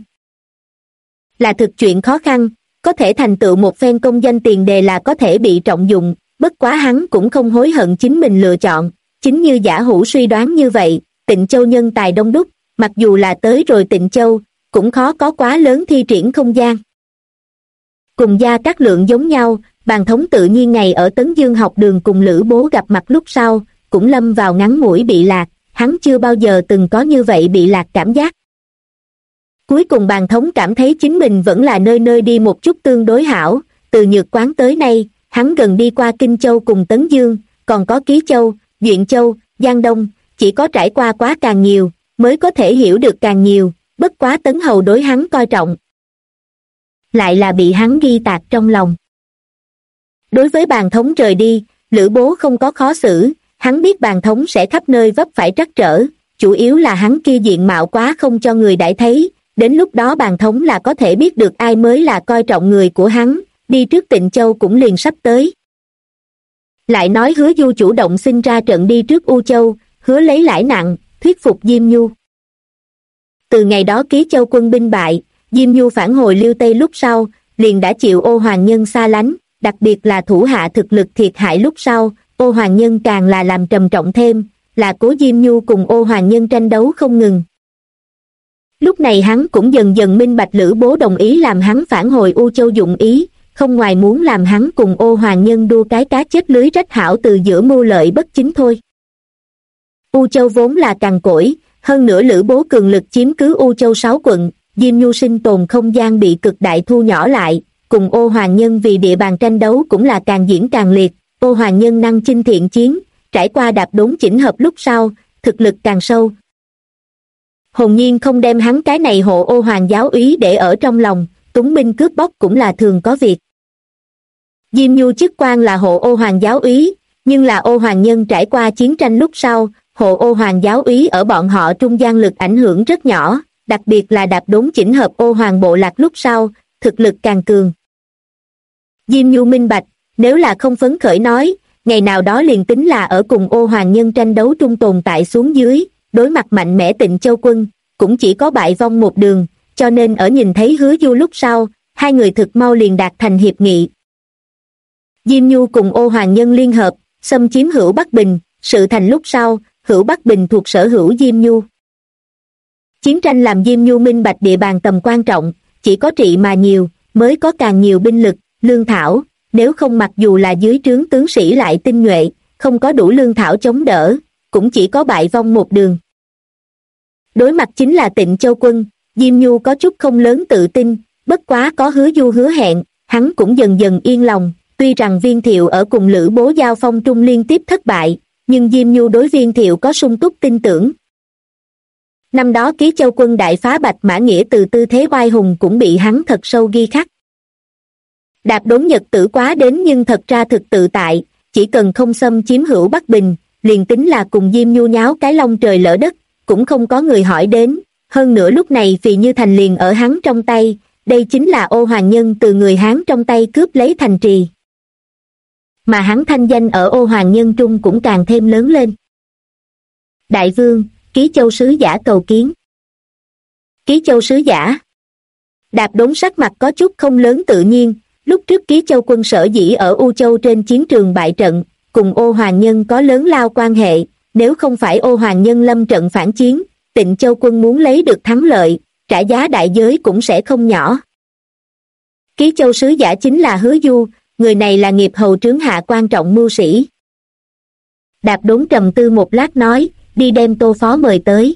S1: Là thực chuyện khó khăn, có thể thành tựu một phen công danh tiền đề là có thể bị trọng dụng, bất quá hắn cũng không hối hận chính mình lựa chọn, chính như Giả Hữu suy đoán như vậy, Tịnh Châu nhân tài đông đúc, mặc dù là tới rồi Tịnh Châu, cũng khó có quá lớn thi triển không gian. Cùng Gia Cát Lượng giống nhau, Bàn Thống tự nhiên ngày ở Tấn Dương học đường cùng Lữ Bố gặp mặt lúc sau, cũng lâm vào ngắn ngủi bị lạc, hắn chưa bao giờ từng có như vậy bị lạc cảm giác. Cuối cùng Bàn Thống cảm thấy chính mình vẫn là nơi nơi đi một chút tương đối hảo, từ Nhược Quán tới nay, hắn gần đi qua Kinh Châu cùng Tấn Dương, còn có Ký Châu, Duyện Châu, Giang Đông, chỉ có trải qua quá càng nhiều, mới có thể hiểu được càng nhiều, bất quá Tấn Hầu đối hắn coi trọng. Lại là bị hắn ghi tạc trong lòng. Đối với Bàn Thống rời đi, Lữ Bố không có khó xử, hắn biết Bàn Thống sẽ khắp nơi vấp phải trắc trở, chủ yếu là hắn kia diện mạo quá không cho người đãi thấy, đến lúc đó Bàn Thống là có thể biết được ai mới là coi trọng người của hắn, đi trước Tịnh Châu cũng liền sắp tới. Lại nói Hứa Du chủ động xin ra trận đi trước U Châu, hứa lấy lãi nặng, thuyết phục Diêm Nhu. Từ ngày đó Ký Châu quân binh bại, Diêm Nhu phản hồi Liêu Tây lúc sau, liền đã chịu Ô Hoàng Nhân xa lánh, đặc biệt là thủ hạ thực lực thiệt hại lúc sau, Ô Hoàng Nhân càng là làm trầm trọng thêm, là cố Diêm Nhu cùng Ô Hoàng Nhân tranh đấu không ngừng. Lúc này hắn cũng dần dần minh bạch Lữ Bố đồng ý làm hắn phản hồi U Châu dụng ý, không ngoài muốn làm hắn cùng Ô Hoàng Nhân đua cái cá chết lưới rách hảo từ giữa mưu lợi bất chính thôi. U Châu vốn là cằn cỗi, hơn nữa Lữ Bố cường lực chiếm cứ U Châu 6 quận, Diêm Nhu sinh tồn không gian bị cực đại thu nhỏ lại, cùng Ô Hoàng Nhân vì địa bàn tranh đấu cũng là càng diễn càng liệt, Ô Hoàng Nhân năng chinh thiện chiến, trải qua đạp đốn chỉnh hợp lúc sau, thực lực càng sâu. Hồn nhiên không đem hắn cái này hộ Ô Hoàng giáo úy để ở trong lòng, túng binh cướp bóc cũng là thường có việc. Diêm Nhu chức quan là hộ Ô Hoàng giáo úy, nhưng là Ô Hoàng Nhân trải qua chiến tranh lúc sau, hộ Ô Hoàng giáo úy ở bọn họ trung gian lực ảnh hưởng rất nhỏ, đặc biệt là đạp đốn chỉnh hợp Ô Hoàng bộ lạc lúc sau, thực lực càng cường. Diêm Nhu minh bạch, nếu là không phấn khởi nói, ngày nào đó liền tính là ở cùng Ô Hoàng Nhân tranh đấu trung tồn tại xuống dưới, đối mặt mạnh mẽ Tịnh Châu quân, cũng chỉ có bại vong một đường, cho nên ở nhìn thấy Hứa Du lúc sau, hai người thực mau liền đạt thành hiệp nghị. Diêm Nhu cùng Ô Hoàng Nhân liên hợp, xâm chiếm Hữu Bắc Bình, sự thành lúc sau, Hữu Bắc Bình thuộc sở hữu Diêm Nhu. Chiến tranh làm Diêm Nhu minh bạch địa bàn tầm quan trọng, chỉ có trị mà nhiều, mới có càng nhiều binh lực, lương thảo, nếu không mặc dù là dưới trướng tướng sĩ lại tinh nhuệ, không có đủ lương thảo chống đỡ, cũng chỉ có bại vong một đường. Đối mặt chính là Tịnh Châu quân, Diêm Nhu có chút không lớn tự tin, bất quá có Hứa Du hứa hẹn, hắn cũng dần dần yên lòng, tuy rằng Viên Thiệu ở cùng Lữ Bố giao phong trung liên tiếp thất bại, nhưng Diêm Nhu đối Viên Thiệu có sung túc tin tưởng. Năm đó Ký Châu quân đại phá Bạch Mã Nghĩa từ tư thế oai hùng cũng bị hắn thật sâu ghi khắc. Đạp đốn nhật tử quá đến nhưng thật ra thực tự tại, chỉ cần không xâm chiếm hữu Bắc Bình, liền tính là cùng Diêm Nhu nháo cái long trời lỡ đất, cũng không có người hỏi đến. Hơn nữa lúc này Phì Như Thành liền ở hắn trong tay, đây chính là Ô Hoàng Nhân từ người Hán trong tay cướp lấy thành trì. Mà hắn thanh danh ở Ô Hoàng Nhân trung cũng càng thêm lớn lên. Đại vương, Ký Châu sứ giả cầu kiến. Ký Châu sứ giả. Đạp Đốn sắc mặt có chút không lớn tự nhiên, lúc trước Ký Châu quân sở dĩ ở U Châu trên chiến trường bại trận, cùng Ô Hoàng Nhân có lớn lao quan hệ, nếu không phải Ô Hoàng Nhân lâm trận phản chiến, Tịnh Châu quân muốn lấy được thắng lợi, trả giá đại giới cũng sẽ không nhỏ. Ký Châu sứ giả chính là Hứa Du, người này là nghiệp hầu trướng hạ quan trọng mưu sĩ. Đạp Đốn trầm tư một lát nói, đi đem Tô Phó mời tới.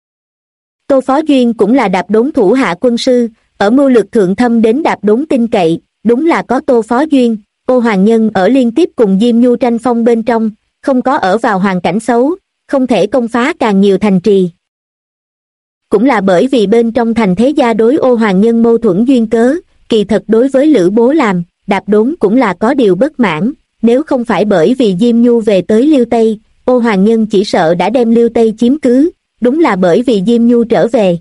S1: Tô Phó Duyên cũng là Đạp Đốn thủ hạ quân sư, ở mưu lược thượng thâm đến Đạp Đốn tin cậy, đúng là có Tô Phó Duyên, Ô Hoàng Nhân ở liên tiếp cùng Diêm Nhu tranh phong bên trong, không có ở vào hoàn cảnh xấu, không thể công phá càng nhiều thành trì. Cũng là bởi vì bên trong thành thế gia đối Ô Hoàng Nhân mâu thuẫn duyên cớ, kỳ thật đối với Lữ Bố làm, Đạp Đốn cũng là có điều bất mãn, nếu không phải bởi vì Diêm Nhu về tới Liêu Tây, Ô Hoàng Nhân chỉ sợ đã đem Liêu Tây chiếm cứ, đúng là bởi vì Diêm Nhu trở về.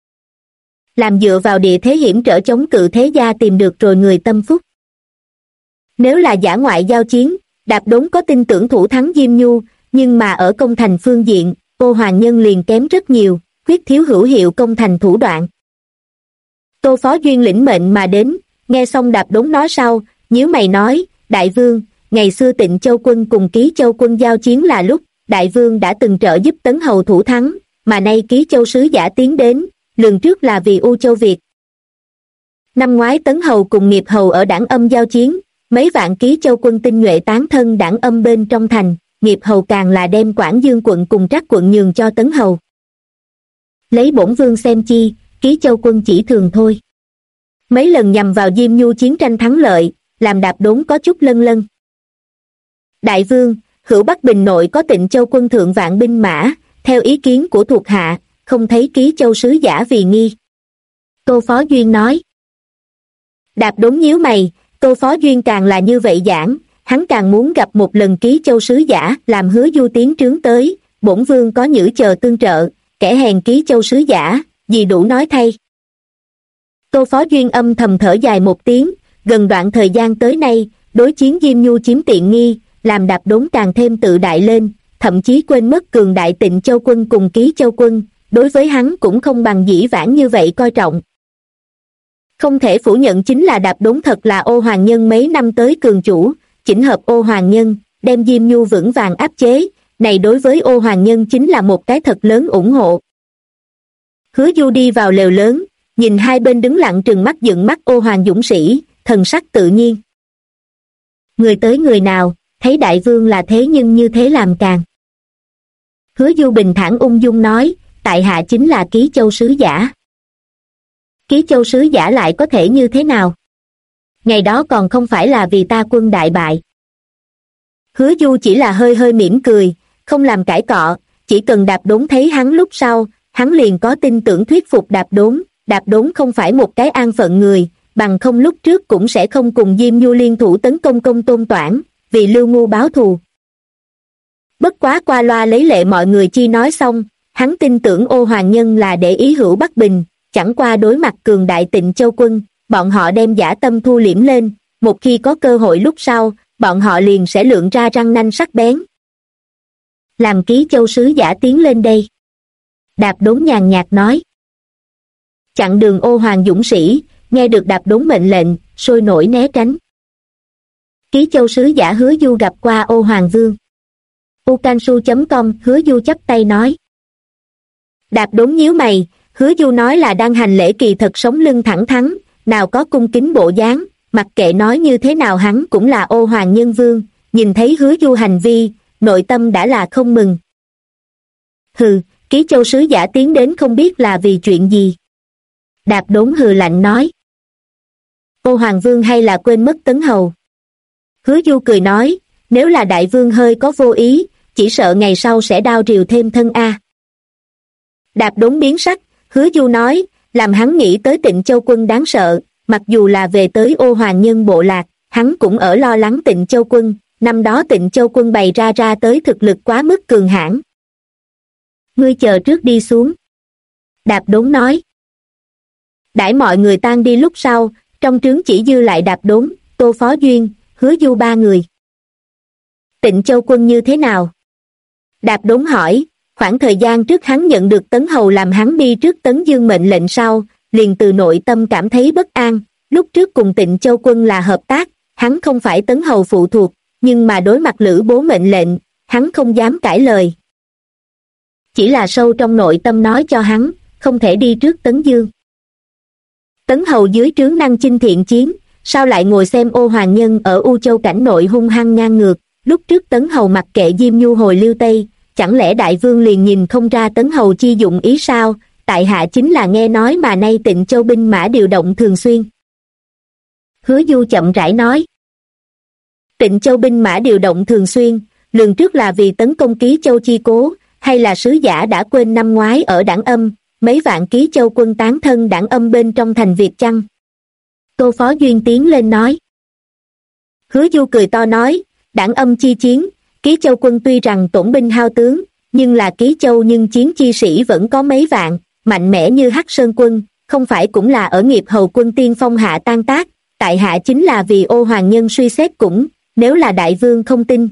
S1: Làm dựa vào địa thế hiểm trở chống cự thế gia tìm được rồi người tâm phúc. Nếu là dã ngoại giao chiến, Đạp Đốn có tin tưởng thủ thắng Diêm Nhu, nhưng mà ở công thành phương diện, Ô Hoàng Nhân liền kém rất nhiều, khuyết thiếu hữu hiệu công thành thủ đoạn. Tô Phó Duyên lĩnh mệnh mà đến, nghe xong Đạp Đốn nói sau, nhíu mày nói, Đại vương, ngày xưa Tịnh Châu quân cùng Ký Châu quân giao chiến là lúc, Đại vương đã từng trợ giúp Tấn Hầu thủ thắng, mà nay Ký Châu sứ giả tiến đến, lường trước là vì U Châu Việt. Năm ngoái Tấn Hầu cùng Nghiệp Hầu ở Đảng Âm giao chiến, mấy vạn Ký Châu quân tinh nhuệ tán thân Đảng Âm bên trong thành, Nghiệp Hầu càng là đem Quảng Dương quận cùng Trắc quận nhường cho Tấn Hầu. Lấy bổn vương xem chi, Ký Châu quân chỉ thường thôi. Mấy lần nhằm vào Diêm Nhu chiến tranh thắng lợi, làm Đạp Đốn có chút lân lân. Đại vương, hữu Bắc Bình nội có Tịnh Châu quân thượng vạn binh mã, theo ý kiến của thuộc hạ, không thấy Ký Châu sứ giả vì nghi. Tô Phó Duyên nói. Đạp Đốn nhíu mày, Tô Phó Duyên càng là như vậy giảng, hắn càng muốn gặp một lần Ký Châu sứ giả, làm Hứa Du tiến trướng tới, bổn vương có nhữ chờ tương trợ, kẻ hèn Ký Châu sứ giả, gì đủ nói thay. Tô Phó Duyên âm thầm thở dài một tiếng, gần đoạn thời gian tới nay, đối chiến Diêm Nhu chiếm tiện nghi, làm Đạp Đốn càng thêm tự đại lên, thậm chí quên mất cường đại Tịnh Châu quân cùng Ký Châu quân, đối với hắn cũng không bằng dĩ vãng như vậy coi trọng. Không thể phủ nhận chính là Đạp Đốn thật là Ô Hoàng Nhân mấy năm tới cường chủ, chỉnh hợp Ô Hoàng Nhân, đem Diêm Nhu vững vàng áp chế, này đối với Ô Hoàng Nhân chính là một cái thật lớn ủng hộ. Hứa Du đi vào lều lớn, nhìn hai bên đứng lặng trừng mắt dựng mắt Ô Hoàng dũng sĩ, thần sắc tự nhiên. Người tới người nào, thấy đại vương là thế nhưng như thế làm càng. Hứa Du bình thản ung dung nói, tại hạ chính là Ký Châu sứ giả. Ký Châu sứ giả lại có thể như thế nào? Ngày đó còn không phải là vì ta quân đại bại. Hứa Du chỉ là hơi hơi mỉm cười, không làm cãi cọ, chỉ cần Đạp Đốn thấy hắn lúc sau, hắn liền có tin tưởng thuyết phục Đạp Đốn. Đạp Đốn không phải một cái an phận người, bằng không lúc trước cũng sẽ không cùng Diêm Nhu liên thủ tấn công Công Tôn Toản, vì Lưu Ngu báo thù. Bất quá qua loa lấy lệ mọi người chi nói xong, hắn tin tưởng Ô Hoàng Nhân là để ý hữu Bắc Bình, chẳng qua đối mặt cường đại Tịnh Châu quân, bọn họ đem dã tâm thu liễm lên, một khi có cơ hội lúc sau, bọn họ liền sẽ lượn ra răng nanh sắc bén. Làm Ký Châu sứ giả tiến lên đây. Đạp Đốn nhàn nhạt nói. Chặn đường Ô Hoàng dũng sĩ, nghe được Đạp Đốn mệnh lệnh, sôi nổi né tránh. Ký Châu sứ giả Hứa Du gặp qua Ô Hoàng vương. ucansu.com Hứa Du chắp tay nói. Đạp Đốn nhíu mày, Hứa Du nói là đang hành lễ kỳ thật sống lưng thẳng thắn, nào có cung kính bộ dáng, mặc kệ nói như thế nào hắn cũng là Ô Hoàng nhân vương, nhìn thấy Hứa Du hành vi, nội tâm đã là không mừng. Hừ, Ký Châu sứ giả tiến đến không biết là vì chuyện gì. Đạp Đốn hừ lạnh nói. Ô Hoàng vương hay là quên mất Tấn Hầu? Hứa Du cười nói, nếu là đại vương hơi có vô ý, chỉ sợ ngày sau sẽ đao rìu thêm thân a. Đạp Đốn biến sắc, Hứa Du nói, làm hắn nghĩ tới Tịnh Châu quân đáng sợ, mặc dù là về tới Ô Hoàng Nhân bộ lạc, hắn cũng ở lo lắng Tịnh Châu quân, năm đó Tịnh Châu quân bày ra tới thực lực quá mức cường hãn. Ngươi chờ trước đi xuống. Đạp Đốn nói. Đãi mọi người tan đi lúc sau, trong trướng chỉ dư lại Đạp Đốn, Tô Phó Duyên, Hứa Du ba người. Tịnh Châu quân như thế nào? Đạp Đốn hỏi, khoảng thời gian trước hắn nhận được Tấn Hầu làm hắn đi trước Tấn Dương mệnh lệnh sau, liền từ nội tâm cảm thấy bất an, lúc trước cùng Tịnh Châu quân là hợp tác, hắn không phải Tấn Hầu phụ thuộc, nhưng mà đối mặt Lữ Bố mệnh lệnh, hắn không dám cãi lời. Chỉ là sâu trong nội tâm nói cho hắn, không thể đi trước Tấn Dương. Tấn Hầu dưới trướng năng chinh thiện chiến, sao lại ngồi xem Ô Hoàng Nhân ở U Châu cảnh nội hung hăng ngang ngược, lúc trước Tấn Hầu mặc kệ Diêm Nhu hồi Liêu Tây, chẳng lẽ đại vương liền nhìn không ra Tấn Hầu chi dụng ý sao, tại hạ chính là nghe nói mà nay Tịnh Châu binh mã điều động thường xuyên. Hứa Du chậm rãi nói. Tịnh Châu binh mã điều động thường xuyên, lường trước là vì tấn công Ký Châu chi cố, hay là sứ giả đã quên năm ngoái ở Đảng Âm, mấy vạn Ký Châu quân tán thân Đảng Âm bên trong thành Việt chăng? Tô Phó Duyên tiến lên nói. Hứa Du cười to nói, Đảng Âm chi chiến, Ký Châu quân tuy rằng tổn binh hao tướng, nhưng là Ký Châu nhưng chiến chi sĩ vẫn có mấy vạn, mạnh mẽ như Hắc Sơn quân, không phải cũng là ở nghiệp hầu quân tiên phong hạ tan tác, tại hạ chính là vì Ô Hoàng Nhân suy xét cũng, nếu là đại vương không tin.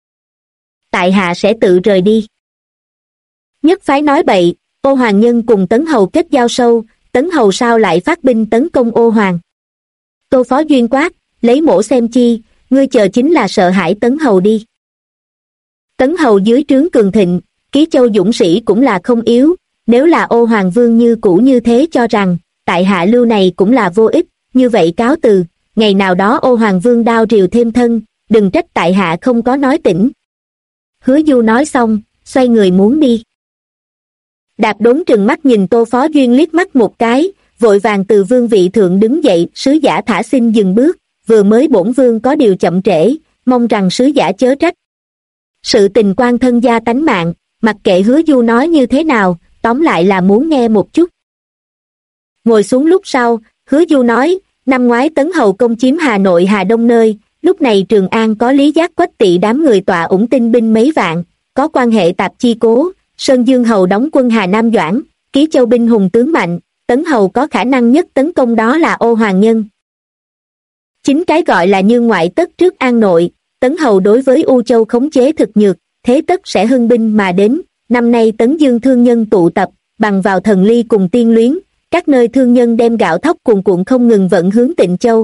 S1: Tại hạ sẽ tự rời đi. Nhất phái nói bậy, Ô Hoàng Nhân cùng Tấn Hầu kết giao sâu, Tấn Hầu sao lại phát binh tấn công Ô Hoàng? Tô Phó Duyên quát, lấy mổ xem chi, ngươi chờ chính là sợ hãi Tấn Hầu đi. Tấn Hầu dưới trướng cường thịnh, Ký Châu dũng sĩ cũng là không yếu, nếu là Ô Hoàng Vương như cũ như thế cho rằng, tại hạ lưu này cũng là vô ích, như vậy cáo từ, ngày nào đó Ô Hoàng Vương đao rìu thêm thân, đừng trách tại hạ không có nói tỉnh. Hứa Du nói xong, xoay người muốn đi. Đạp Đốn trừng mắt nhìn Tô Phó Duyên liếc mắt một cái, vội vàng từ vương vị thượng đứng dậy, sứ giả thả xin dừng bước, vừa mới bổn vương có điều chậm trễ, mong rằng sứ giả chớ trách. Sự tình quan thân gia tánh mạng, mặc kệ Hứa Du nói như thế nào, tóm lại là muốn nghe một chút. Ngồi xuống lúc sau, Hứa Du nói, năm ngoái Tấn Hầu công chiếm Hà Nội Hà Đông nơi, lúc này Trường An có Lý Giác Quách Tỵ đám người tọa ủng tinh binh mấy vạn, có quan hệ tạp chi cố, Sơn Dương Hầu đóng quân Hà Nam Doãn, Ký Châu binh hùng tướng mạnh, Tấn Hầu có khả năng nhất tấn công đó là Ô Hoàng Nhân. Chính cái gọi là như ngoại tất trước an nội, Tấn Hầu đối với U Châu khống chế thực nhược, thế tất sẽ hưng binh mà đến, năm nay Tấn Dương thương nhân tụ tập, bằng vào Thần Ly cùng Tiên Luyến, các nơi thương nhân đem gạo thóc cuồn cuộn không ngừng vận hướng Tịnh Châu.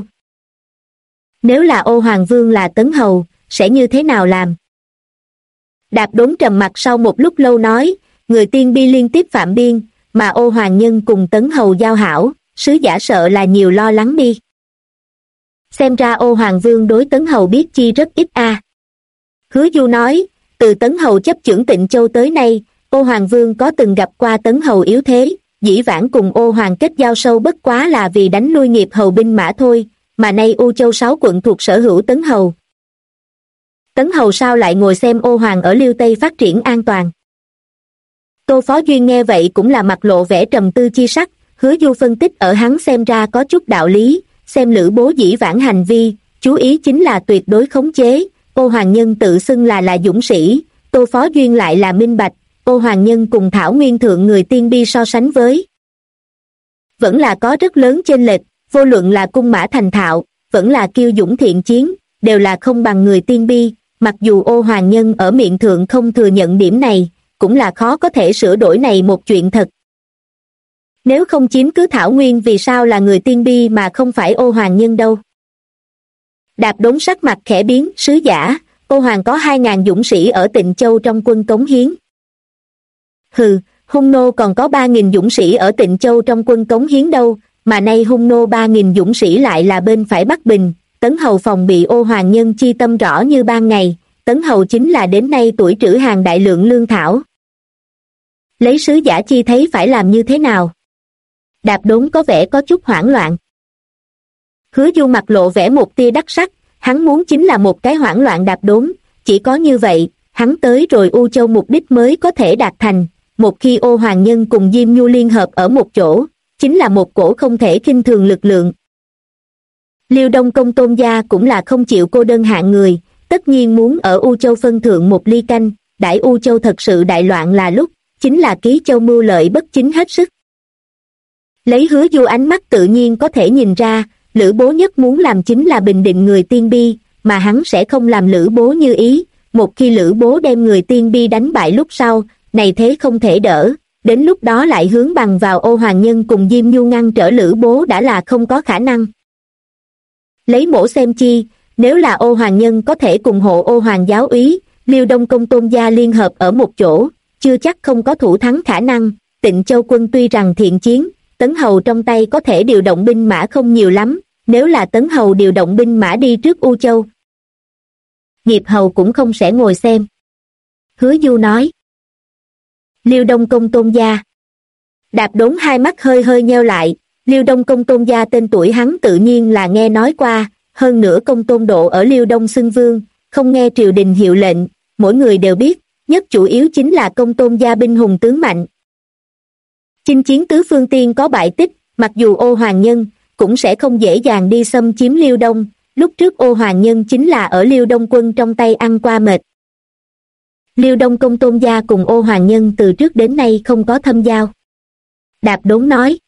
S1: Nếu là Ô Hoàng Vương là Tấn Hầu, sẽ như thế nào làm? Đạp Đốn trầm mặt sau một lúc lâu nói, người Tiên Bi liên tiếp phạm biên, mà Ô Hoàng Nhân cùng Tấn Hầu giao hảo, sứ giả sợ là nhiều lo lắng đi. Xem ra Ô Hoàng Vương đối Tấn Hầu biết chi rất ít a. Hứa Du nói, từ Tấn Hầu chấp chưởng Tịnh Châu tới nay, Ô Hoàng Vương có từng gặp qua Tấn Hầu yếu thế, dĩ vãng cùng Ô Hoàng kết giao sâu bất quá là vì đánh lui nghiệp hầu binh mã thôi, mà nay U Châu 6 quận thuộc sở hữu Tấn Hầu. Tấn Hầu sao lại ngồi xem Ô Hoàng ở Liêu Tây phát triển an toàn? Tô Phó Duyên nghe vậy cũng là mặt lộ vẻ trầm tư chi sắc, Hứa Du phân tích ở hắn xem ra có chút đạo lý, xem Lữ Bố dĩ vãng hành vi, chú ý chính là tuyệt đối khống chế, Ô Hoàng Nhân tự xưng là dũng sĩ, Tô Phó Duyên lại là minh bạch, Ô Hoàng Nhân cùng Thảo Nguyên thượng người Tiên Bi so sánh với. Vẫn là có rất lớn chênh lệch, vô luận là cung mã thành thạo, vẫn là kiêu dũng thiện chiến, đều là không bằng người Tiên Bi, mặc dù Ô Hoàng Nhân ở miệng thượng không thừa nhận điểm này, cũng là khó có thể sửa đổi này một chuyện thật. Nếu không chiếm cứ Thảo Nguyên vì sao là người Tiên Bi mà không phải Ô Hoàng Nhân đâu? Đạp Đốn sắc mặt khẽ biến, sứ giả, Ô Hoàng có 2.000 dũng sĩ ở Tịnh Châu trong quân cống hiến. Hừ, Hung Nô còn có 3.000 dũng sĩ ở Tịnh Châu trong quân cống hiến đâu, mà nay Hung Nô 3.000 dũng sĩ lại là bên phải Bắc Bình, Tấn Hầu phòng bị Ô Hoàng Nhân chi tâm rõ như ban ngày, Tấn Hầu chính là đến nay tuổi trữ hàng đại lượng lương thảo. Lấy sứ giả chi thấy phải làm như thế nào? Đạp Đốn có vẻ có chút hoảng loạn. Hứa Du mặt lộ vẻ một tia đắc sắc, hắn muốn chính là một cái hoảng loạn Đạp Đốn, chỉ có như vậy, hắn tới rồi U Châu mục đích mới có thể đạt thành, một khi Ô Hoàng Nhân cùng Diêm Nhu liên hợp ở một chỗ, chính là một cổ không thể khinh thường lực lượng. Liêu Đông Công Tôn gia cũng là không chịu cô đơn hạng người, tất nhiên muốn ở U Châu phân thượng một ly canh, đãi U Châu thật sự đại loạn là lúc, chính là Ký Châu mưu lợi bất chính hết sức. Lấy Hứa Du ánh mắt tự nhiên có thể nhìn ra, Lữ Bố nhất muốn làm chính là bình định người Tiên Bi, mà hắn sẽ không làm Lữ Bố như ý, một khi Lữ Bố đem người Tiên Bi đánh bại lúc sau, này thế không thể đỡ, đến lúc đó lại hướng bằng vào Ô Hoàng Nhân cùng Diêm Nhu ngăn trở Lữ Bố đã là không có khả năng. Lấy mổ xem chi, nếu là Ô Hoàng Nhân có thể cùng hộ Ô Hoàng giáo úy, Liêu Đông Công Tôn gia liên hợp ở một chỗ, chưa chắc không có thủ thắng khả năng. Tịnh Châu quân tuy rằng thiện chiến, Tấn Hầu trong tay có thể điều động binh mã không nhiều lắm, nếu là Tấn Hầu điều động binh mã đi trước U Châu, Nghiệp Hầu cũng không sẽ ngồi xem. Hứa Du nói. Liêu Đông Công Tôn gia. Đạp Đốn hai mắt hơi hơi nheo lại, Liêu Đông Công Tôn gia tên tuổi hắn tự nhiên là nghe nói qua, hơn nữa Công Tôn Độ ở Liêu Đông xưng vương, không nghe triều đình hiệu lệnh, mỗi người đều biết, nhất chủ yếu chính là Công Tôn gia binh hùng tướng mạnh. Chinh chiến tứ phương tiên có bại tích, mặc dù Ô Hoàng Nhân cũng sẽ không dễ dàng đi xâm chiếm Liêu Đông, lúc trước Ô Hoàng Nhân chính là ở Liêu Đông quân trong tay ăn qua mệt. Liêu Đông Công Tôn gia cùng Ô Hoàng Nhân từ trước đến nay không có thâm giao. Đạp Đốn nói.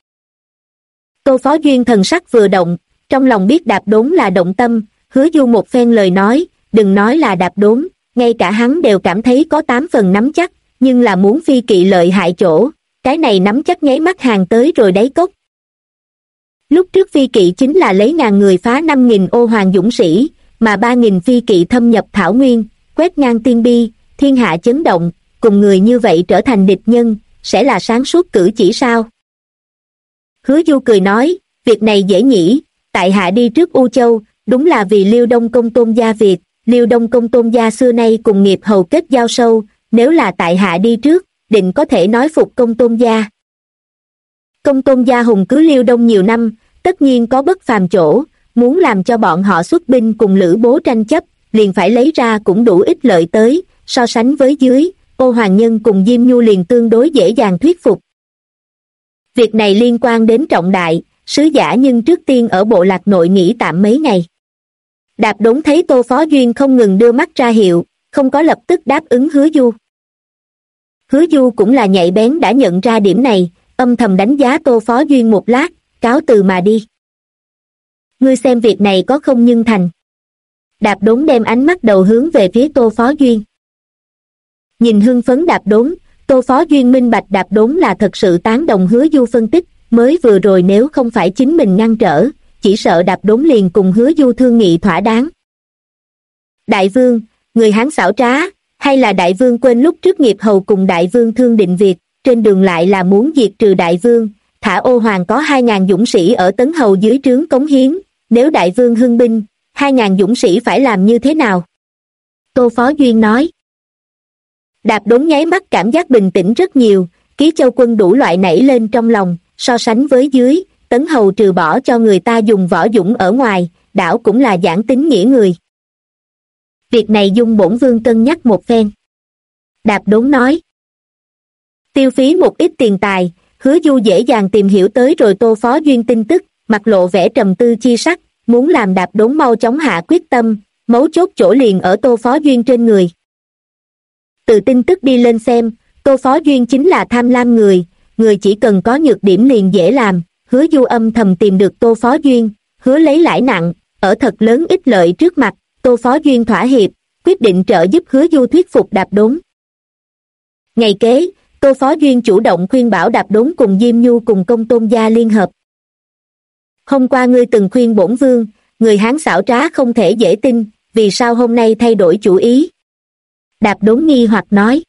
S1: Tô Phó Duyên thần sắc vừa động, trong lòng biết Đạp Đốn là động tâm, Hứa Du một phen lời nói, đừng nói là Đạp Đốn, ngay cả hắn đều cảm thấy có 8 phần nắm chắc, nhưng là muốn phi kỵ lợi hại chỗ, cái này nắm chắc nháy mắt hàng tới rồi đáy cốc. Lúc trước phi kỵ chính là lấy ngàn người phá 5.000 Ô Hoàng dũng sĩ, mà 3.000 phi kỵ thâm nhập Thảo Nguyên, quét ngang Tiên Bi, thiên hạ chấn động, cùng người như vậy trở thành địch nhân, sẽ là sáng suốt cử chỉ sao? Hứa Du cười nói, việc này dễ nhỉ, tại hạ đi trước U Châu, đúng là vì Liêu Đông Công Tôn gia việc, Liêu Đông Công Tôn gia xưa nay cùng Nghiệp Hầu kết giao sâu, nếu là tại hạ đi trước, định có thể nói phục Công Tôn gia. Công Tôn gia hùng cứ Liêu Đông nhiều năm, tất nhiên có bất phàm chỗ, muốn làm cho bọn họ xuất binh cùng Lữ Bố tranh chấp, liền phải lấy ra cũng đủ ích lợi tới, so sánh với dưới, Ô Hoàng Nhân cùng Diêm Nhu liền tương đối dễ dàng thuyết phục. Việc này liên quan đến trọng đại, sứ giả nhưng trước tiên ở bộ lạc nội nghỉ tạm mấy ngày. Đạp Đốn thấy Tô Phó Duyên không ngừng đưa mắt ra hiệu, không có lập tức đáp ứng Hứa Du. Hứa Du cũng là nhạy bén đã nhận ra điểm này, âm thầm đánh giá Tô Phó Duyên một lát, cáo từ mà đi. Ngươi xem việc này có không nhưng thành. Đạp Đốn đem ánh mắt đầu hướng về phía Tô Phó Duyên. Nhìn hưng phấn Đạp Đốn, Tô Phó Duyên minh bạch Đạp Đốn là thật sự tán đồng Hứa Du phân tích, mới vừa rồi nếu không phải chính mình ngăn trở, chỉ sợ Đạp Đốn liền cùng Hứa Du thương nghị thỏa đáng. Đại vương, người Hán xảo trá, hay là đại vương quên lúc trước Nghiệp Hầu cùng đại vương thương định việc, trên đường lại là muốn diệt trừ đại vương, thả Ô Hoàng có 2.000 dũng sĩ ở Tấn Hầu dưới trướng cống hiến, nếu đại vương hưng binh, 2.000 dũng sĩ phải làm như thế nào? Tô Phó Duyên nói. Đạp Đốn nháy mắt cảm giác bình tĩnh rất nhiều, Ký Châu quân đủ loại nảy lên trong lòng, so sánh với dưới, Tấn Hầu trừ bỏ cho người ta dùng võ dũng ở ngoài, đảo cũng là giảng tín nghĩa người. Việc này dung bổn vương cân nhắc một phen. Đạp Đốn nói. Tiêu phí một ít tiền tài, Hứa Du dễ dàng tìm hiểu tới rồi Tô Phó Duyên tin tức, mặt lộ vẻ trầm tư chi sắc, muốn làm Đạp Đốn mau chóng hạ quyết tâm, mấu chốt chỗ liền ở Tô Phó Duyên trên người. Từ tin tức đi lên xem, Tô Phó Duyên chính là tham lam người chỉ cần có nhược điểm liền dễ làm, Hứa Du âm thầm tìm được Tô Phó Duyên, hứa lấy lãi nặng, ở thật lớn ích lợi trước mặt, Tô Phó Duyên thỏa hiệp, quyết định trợ giúp Hứa Du thuyết phục Đạp Đốn. Ngày kế, Tô Phó Duyên chủ động khuyên bảo Đạp Đốn cùng Diêm Nhu cùng Công Tôn gia liên hợp. Hôm qua ngươi từng khuyên bổn vương, người Hán xảo trá không thể dễ tin, vì sao hôm nay thay đổi chủ ý? Đạp Đốn nghi hoặc nói.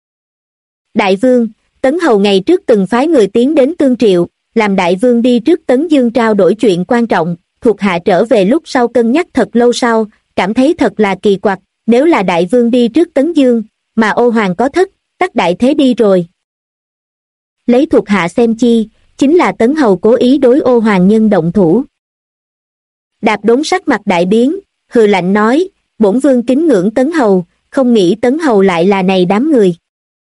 S1: Đại vương, Tấn Hầu ngày trước từng phái người tiến đến tương triệu, làm đại vương đi trước Tấn Dương trao đổi chuyện quan trọng, thuộc hạ trở về lúc sau cân nhắc thật lâu sau, cảm thấy thật là kỳ quặc, nếu là đại vương đi trước Tấn Dương, mà Ô Hoàng có thất, tất đại thế đi rồi. Lấy thuộc hạ xem chi, chính là Tấn Hầu cố ý đối Ô Hoàng nhân động thủ. Đạp Đốn sắc mặt đại biến, hừ lạnh nói, bổn vương kính ngưỡng Tấn Hầu, không nghĩ Tấn Hầu lại là này đám người.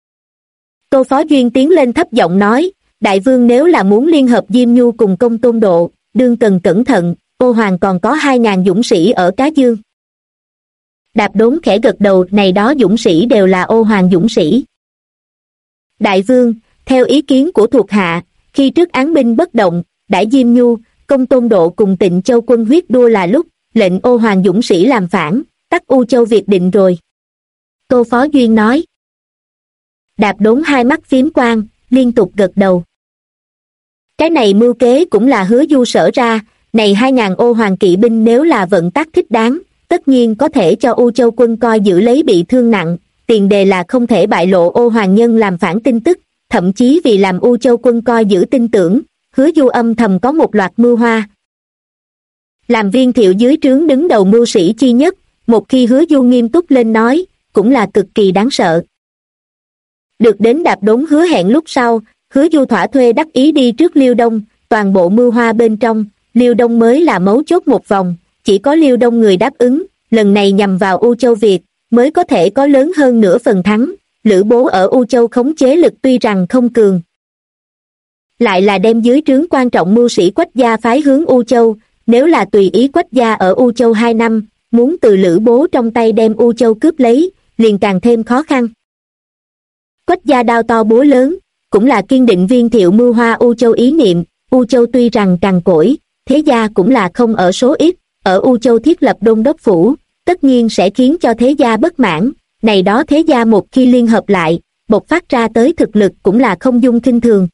S1: Tô Phó Duyên tiến lên thấp giọng nói, đại vương nếu là muốn liên hợp Diêm Nhu cùng Công Tôn Độ, đương cần cẩn thận, Ô Hoàng còn có 2.000 dũng sĩ ở Cá Dương. Đạp Đốn khẽ gật đầu, này đó dũng sĩ đều là Ô Hoàng dũng sĩ. Đại vương, theo ý kiến của thuộc hạ, khi trước án binh bất động, đã Diêm Nhu, Công Tôn Độ cùng Tịnh Châu quân huyết đua là lúc, lệnh Ô Hoàng dũng sĩ làm phản, tắc U Châu việc định rồi. Tô Phó Duyên nói. Đạp Đốn hai mắt phím quang, liên tục gật đầu. Cái này mưu kế cũng là Hứa Du sở ra, này 2.000 Ô Hoàng kỵ binh nếu là vận tác thích đáng, tất nhiên có thể cho U Châu quân coi giữ lấy bị thương nặng, tiền đề là không thể bại lộ Ô Hoàng nhân làm phản tin tức, thậm chí vì làm U Châu quân coi giữ tin tưởng, Hứa Du âm thầm có một loạt mưu hoa. Làm Viên Thiệu dưới trướng đứng đầu mưu sĩ chi nhất, một khi Hứa Du nghiêm túc lên nói, cũng là cực kỳ đáng sợ. Được đến Đạp Đốn hứa hẹn lúc sau, Hứa Du thỏa thuê đắc ý đi trước Liêu Đông, toàn bộ mưu hoa bên trong, Liêu Đông mới là mấu chốt một vòng, chỉ có Liêu Đông người đáp ứng, lần này nhằm vào U Châu Việt, mới có thể có lớn hơn nửa phần thắng. Lữ Bố ở U Châu khống chế lực tuy rằng không cường, lại là đem dưới trướng quan trọng mưu sĩ Quách gia phái hướng U Châu, nếu là tùy ý Quách gia ở U Châu 2 năm, muốn từ Lữ Bố trong tay đem U Châu cướp lấy, liền càng thêm khó khăn. Quách gia đao to búa lớn, cũng là kiên định Viên Thiệu mưu hoa U Châu ý niệm. U Châu tuy rằng cằn cỗi, thế gia cũng là không ở số ít, ở U Châu thiết lập đôn đốc phủ, tất nhiên sẽ khiến cho thế gia bất mãn, này đó thế gia một khi liên hợp lại, bộc phát ra tới thực lực cũng là không dung khinh thường.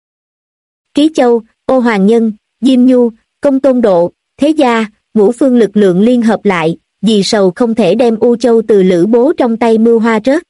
S1: Ký Châu, Ô Hoàng Nhân, Diêm Nhu, Công Tôn Độ, thế gia, ngũ phương lực lượng liên hợp lại, vì sầu không thể đem U Châu từ Lữ Bố trong tay mưu hoa rớt.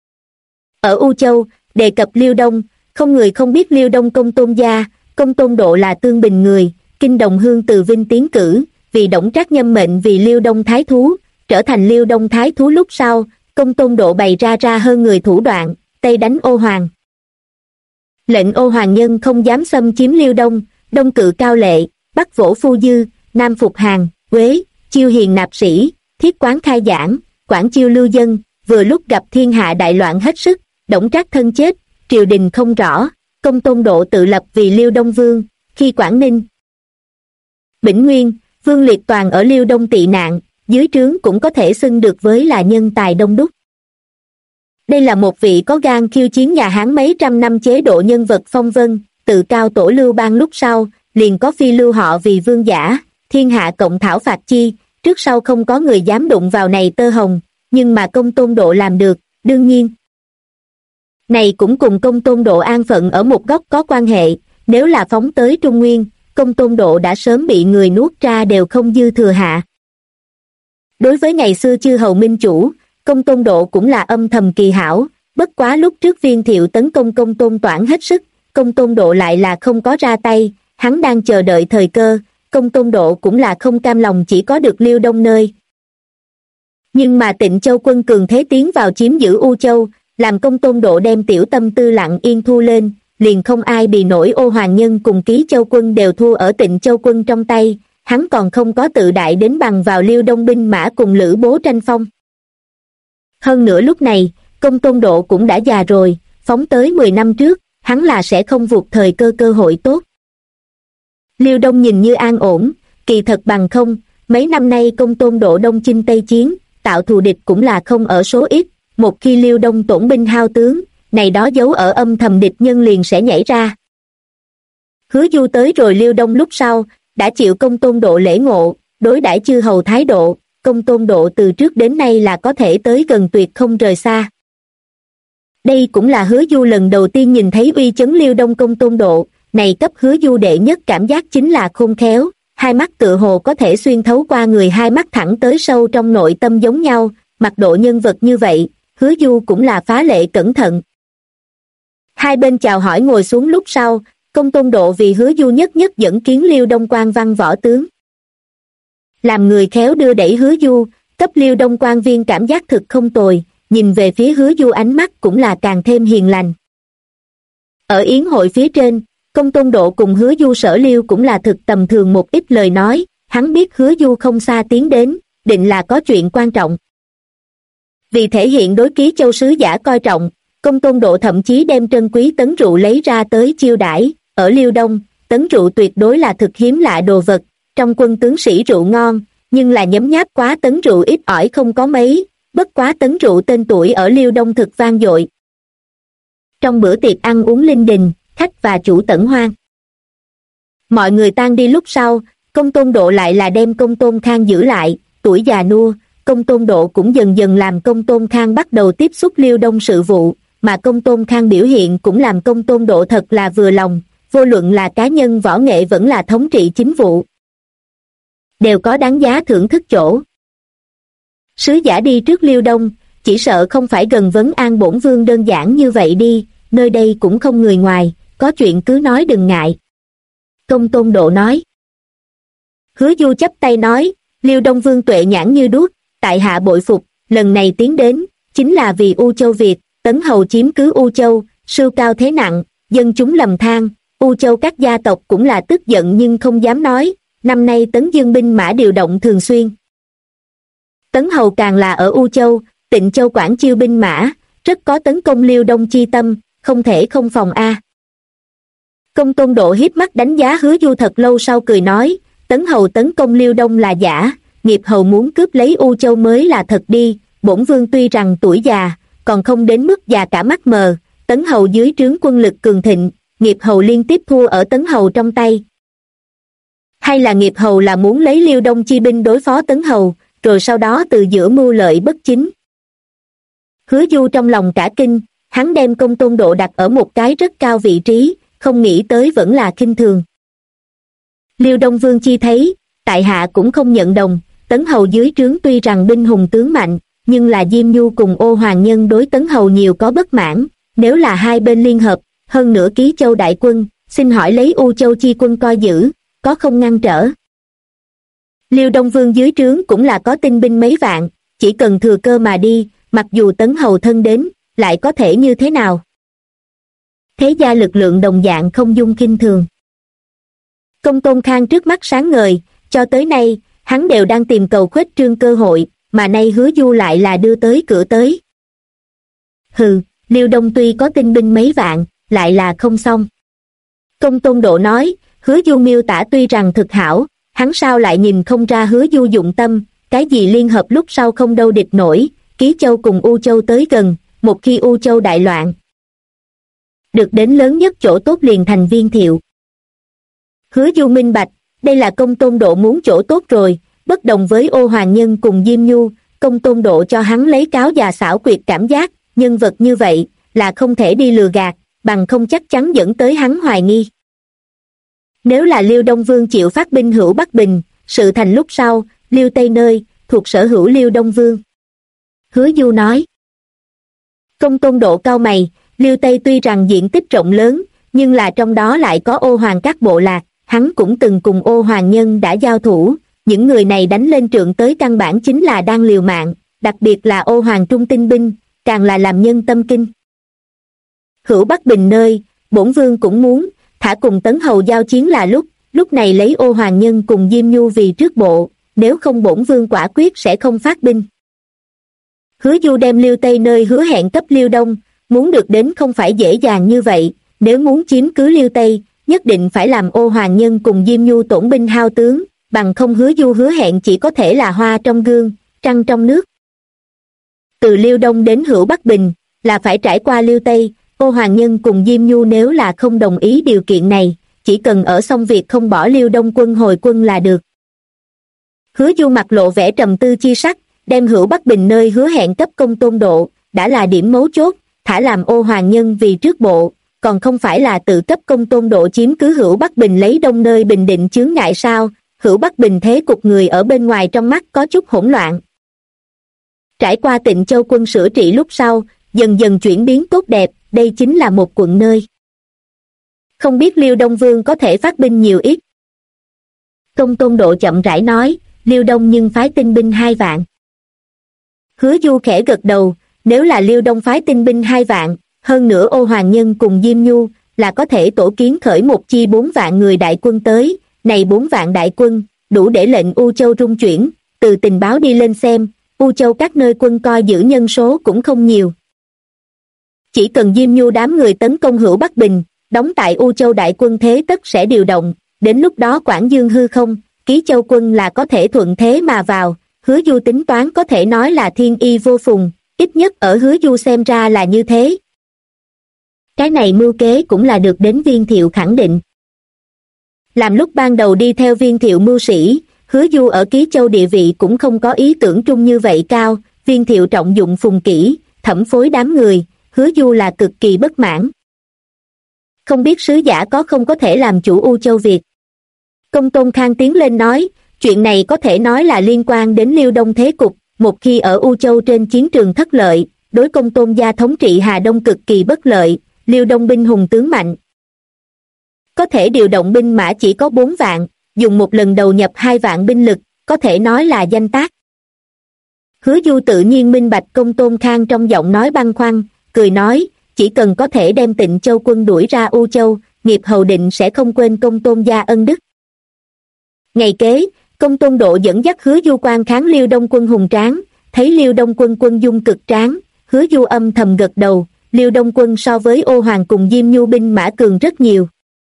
S1: Ở U Châu, đề cập Liêu Đông, không người không biết Liêu Đông Công Tôn gia, Công Tôn Độ là Tương Bình người, kinh đồng hương từ Vinh tiến cử, vì Đổng Trác nhâm mệnh vì Liêu Đông Thái Thú, trở thành Liêu Đông Thái Thú lúc sau, Công Tôn Độ bày ra hơn người thủ đoạn, tây đánh Ô Hoàng. Lệnh Ô Hoàng nhân không dám xâm chiếm Liêu Đông, đông cự Cao Lệ, bắc vỗ Phu Dư, nam phục Hàn, Quế, chiêu hiền nạp sĩ, thiết quán khai giảng, quản chiêu lưu dân, vừa lúc gặp thiên hạ đại loạn hết sức, Đổng Trác thân chết, triều đình không rõ, Công Tôn Độ tự lập vì Liêu Đông Vương, khi Quảng Ninh, Bỉnh Nguyên, Vương Liệt toàn ở Liêu Đông tị nạn, dưới trướng cũng có thể xưng được với là nhân tài đông đúc. Đây là một vị có gan khiêu chiến nhà Hán mấy trăm năm chế độ nhân vật phong vân, tự cao tổ Lưu Bang lúc sau, liền có phi lưu họ vì vương giả, thiên hạ cộng thảo phạt chi, trước sau không có người dám đụng vào này tơ hồng, nhưng mà Công Tôn Độ làm được, đương nhiên. Này cũng cùng Công Tôn Độ an phận ở một góc có quan hệ, nếu là phóng tới Trung Nguyên, Công Tôn Độ đã sớm bị người nuốt ra đều không dư thừa hạ. Đối với ngày xưa chư hầu minh chủ, Công Tôn Độ cũng là âm thầm kỳ hảo, bất quá lúc trước Viên Thiệu tấn công Công Tôn Toản hết sức, Công Tôn Độ lại là không có ra tay, hắn đang chờ đợi thời cơ, Công Tôn Độ cũng là không cam lòng chỉ có được Liêu Đông nơi. Nhưng mà Tịnh Châu quân cường thế tiến vào chiếm giữ U Châu, làm Công Tôn Độ đem tiểu tâm tư lặng yên thu lên, liền không ai bì nổi. Ô Hoàng Nhân cùng Ký Châu quân đều thua ở Tịnh Châu quân trong tay, hắn còn không có tự đại đến bằng vào Liêu Đông binh mã cùng Lữ Bố tranh phong. Hơn nữa lúc này, Công Tôn Độ cũng đã già rồi, phóng tới 10 năm trước, hắn là sẽ không vụt thời cơ hội tốt. Liêu Đông nhìn như an ổn, kỳ thật bằng không, mấy năm nay Công Tôn Độ đông chinh tây chiến, tạo thù địch cũng là không ở số ít, một khi Liêu Đông tổn binh hao tướng, này đó giấu ở âm thầm địch nhân liền sẽ nhảy ra. Hứa Du tới rồi Liêu Đông lúc sau, đã chịu Công Tôn Độ lễ ngộ, đối đãi chư hầu thái độ, Công Tôn Độ từ trước đến nay là có thể tới gần tuyệt không rời xa. Đây cũng là Hứa Du lần đầu tiên nhìn thấy uy chấn Liêu Đông Công Tôn Độ, này cấp Hứa Du đệ nhất cảm giác chính là khôn khéo, hai mắt tựa hồ có thể xuyên thấu qua người, hai mắt thẳng tới sâu trong nội tâm giống nhau, mặt độ nhân vật như vậy, Hứa Du cũng là phá lệ cẩn thận. Hai bên chào hỏi ngồi xuống lúc sau, Công Tôn Độ vì Hứa Du nhất dẫn kiến Liêu Đông quan văn võ tướng. Làm người khéo đưa đẩy Hứa Du, cấp Liêu Đông quan viên cảm giác thực không tồi, nhìn về phía Hứa Du ánh mắt cũng là càng thêm hiền lành. Ở yến hội phía trên, Công Tôn Độ cùng Hứa Du Sở Liêu cũng là thực tầm thường một ít lời nói, hắn biết Hứa Du không xa tiến đến, định là có chuyện quan trọng. Vì thể hiện đối Ký Châu sứ giả coi trọng, Công Tôn Độ thậm chí đem trân quý tấn rượu lấy ra tới chiêu đãi. Ở Liêu Đông, tấn rượu tuyệt đối là thực hiếm lạ đồ vật, trong quân tướng sĩ rượu ngon, nhưng là nhấm nháp quá tấn rượu ít ỏi không có mấy, bất quá tấn rượu tên tuổi ở Liêu Đông thực vang dội. Trong bữa tiệc ăn uống linh đình, khách và chủ tẩn hoang. Mọi người tan đi lúc sau, Công Tôn Độ lại là đem Công Tôn Khang giữ lại, tuổi già nua, Công Tôn Độ cũng dần dần làm Công Tôn Khang bắt đầu tiếp xúc Liêu Đông sự vụ, mà Công Tôn Khang biểu hiện cũng làm Công Tôn Độ thật là vừa lòng, vô luận là cá nhân võ nghệ vẫn là thống trị chính vụ. Đều có đáng giá thưởng thức chỗ. Sứ giả đi trước Liêu Đông, chỉ sợ không phải gần vấn an bổn vương đơn giản như vậy đi, nơi đây cũng không người ngoài, có chuyện cứ nói đừng ngại. Công Tôn Độ nói. Hứa Du chắp tay nói, Liêu Đông vương tuệ nhãn như đuốc, tại hạ bội phục, lần này tiến đến, chính là vì U Châu Việt, Tấn Hầu chiếm cứ U Châu, sưu cao thế nặng, dân chúng lầm than, U Châu các gia tộc cũng là tức giận nhưng không dám nói, năm nay Tấn Dương binh mã điều động thường xuyên. Tấn Hầu càng là ở U Châu, Tịnh Châu quản chiêu binh mã, rất có tấn công Liêu Đông chi tâm, không thể không phòng a. Công Tôn Độ hiếp mắt đánh giá Hứa Du thật lâu sau cười nói, Tấn Hầu tấn công Liêu Đông là giả, Nghiệp Hầu muốn cướp lấy U Châu mới là thật đi, bổn vương tuy rằng tuổi già, còn không đến mức già cả mắt mờ, Tấn Hầu dưới trướng quân lực cường thịnh, Nghiệp Hầu liên tiếp thua ở Tấn Hầu trong tay. Hay là Nghiệp Hầu là muốn lấy Liêu Đông chi binh đối phó Tấn Hầu, rồi sau đó từ giữa mưu lợi bất chính. Hứa Du trong lòng cả kinh, hắn đem Công Tôn Độ đặt ở một cái rất cao vị trí, không nghĩ tới vẫn là khinh thường. Liêu Đông vương chi thấy, tại hạ cũng không nhận đồng, Tấn Hầu dưới trướng tuy rằng binh hùng tướng mạnh, nhưng là Diêm Nhu cùng Ô Hoàng Nhân đối Tấn Hầu nhiều có bất mãn, nếu là hai bên liên hợp, hơn nữa Ký Châu đại quân, xin hỏi lấy U Châu chi quân coi giữ, có không ngăn trở. Liêu Đông vương dưới trướng cũng là có tinh binh mấy vạn, chỉ cần thừa cơ mà đi, mặc dù Tấn Hầu thân đến, lại có thể như thế nào? Thế gia lực lượng đồng dạng không dung khinh thường. Công Tôn Khang trước mắt sáng ngời, cho tới nay, hắn đều đang tìm cầu khuếch trương cơ hội, mà nay Hứa Du lại là đưa tới cửa tới. Hừ, Liêu Đông tuy có tinh binh mấy vạn, lại là không xong. Công Tôn Độ nói, Hứa Du miêu tả tuy rằng thực hảo, hắn sao lại nhìn không ra Hứa Du dụng tâm, cái gì liên hợp lúc sau không đâu địch nổi, Ký Châu cùng U Châu tới gần, một khi U Châu đại loạn. Được đến lớn nhất chỗ tốt liền thành viên thiệu. Hứa Du minh bạch, đây là Công Tôn Độ muốn chỗ tốt rồi, bất đồng với Ô Hoàng Nhân cùng Diêm Nhu, Công Tôn Độ cho hắn lấy cáo già xảo quyệt cảm giác, nhân vật như vậy, là không thể đi lừa gạt, bằng không chắc chắn dẫn tới hắn hoài nghi. Nếu là Liêu Đông Vương chịu phát binh hữu Bắc Bình, sự thành lúc sau, Liêu Tây nơi, thuộc sở hữu Liêu Đông Vương. Hứa Du nói. Công Tôn Độ cau mày, Liêu Tây tuy rằng diện tích rộng lớn, nhưng là trong đó lại có Ô Hoàng các bộ lạc, hắn cũng từng cùng Ô Hoàng Nhân đã giao thủ, những người này đánh lên trượng tới căn bản chính là đang liều mạng, đặc biệt là Ô Hoàng trung tinh binh, càng là làm nhân tâm kinh. Hữu Bắc Bình nơi, bổn vương cũng muốn, thả cùng Tấn Hầu giao chiến là lúc này lấy Ô Hoàng Nhân cùng Diêm Nhu vì trước bộ, nếu không bổn vương quả quyết sẽ không phát binh. Hứa Du đem Liêu Tây nơi hứa hẹn cấp Liêu Đông, muốn được đến không phải dễ dàng như vậy, nếu muốn chiếm cứ Liêu Tây, nhất định phải làm Ô Hoàng Nhân cùng Diêm Nhu tổn binh hao tướng, bằng không Hứa Du hứa hẹn chỉ có thể là hoa trong gương, trăng trong nước. Từ Liêu Đông đến Hữu Bắc Bình, là phải trải qua Liêu Tây, Ô Hoàng Nhân cùng Diêm Nhu nếu là không đồng ý điều kiện này, chỉ cần ở xong việc không bỏ Liêu Đông quân hồi quân là được. Hứa Du mặt lộ vẻ trầm tư chi sắc, đem Hữu Bắc Bình nơi hứa hẹn cấp Công Tôn Độ, đã là điểm mấu chốt, thả làm Ô Hoàng Nhân vì trước bộ, còn không phải là tự cấp Công Tôn Độ chiếm cứ Hữu Bắc Bình lấy Đông nơi bình định chướng ngại sao? Hữu Bắc Bình thế cục người ở bên ngoài trong mắt có chút hỗn loạn. Trải qua Tịnh Châu quân sửa trị lúc sau, dần dần chuyển biến tốt đẹp, đây chính là một quận nơi. Không biết Liêu Đông Vương có thể phát binh nhiều ít. Công Tôn Độ chậm rãi nói, Liêu Đông nhưng phái tinh binh 2 vạn. Hứa Du khẽ gật đầu, nếu là Liêu Đông phái tinh binh 2 vạn, hơn nữa Ô Hoàng Nhân cùng Diêm Nhu, là có thể tổ kiến khởi một chi 4 vạn người đại quân tới, này 4 vạn đại quân, đủ để lệnh U Châu rung chuyển, từ tình báo đi lên xem, U Châu các nơi quân coi giữ nhân số cũng không nhiều. Chỉ cần Diêm Nhu đám người tấn công Hữu Bắc Bình, đóng tại U Châu đại quân thế tất sẽ điều động, đến lúc đó Quảng Dương hư không, Ký Châu quân là có thể thuận thế mà vào, Hứa Du tính toán có thể nói là thiên y vô phùng, ít nhất ở Hứa Du xem ra là như thế. Cái này mưu kế cũng là được đến Viên Thiệu khẳng định. Làm lúc ban đầu đi theo Viên Thiệu mưu sĩ, Hứa Du ở Ký Châu địa vị cũng không có ý tưởng trung như vậy cao, Viên Thiệu trọng dụng Phùng Kỷ, thẩm phối đám người, Hứa Du là cực kỳ bất mãn. Không biết sứ giả không có thể làm chủ U Châu Việt. Công Tôn Khang tiến lên nói, chuyện này có thể nói là liên quan đến Liêu Đông thế cục, một khi ở U Châu trên chiến trường thất lợi, đối Công Tôn gia thống trị Hà Đông cực kỳ bất lợi, Liêu Đông binh hùng tướng mạnh. Có thể điều động binh mã chỉ có 4 vạn, dùng một lần đầu nhập 2 vạn binh lực, có thể nói là danh tác. Hứa Du tự nhiên minh bạch Công Tôn Khang trong giọng nói băn khoăn, cười nói, chỉ cần có thể đem Tịnh Châu quân đuổi ra U Châu, nghiệp hầu định sẽ không quên Công Tôn gia ân đức. Ngày kế, Công Tôn Độ dẫn dắt Hứa Du quan kháng Liêu Đông quân hùng tráng, thấy Liêu Đông quân quân dung cực tráng, Hứa Du âm thầm gật đầu, Liêu Đông quân so với Ô Hoàng cùng Diêm Nhu binh mã cường rất nhiều.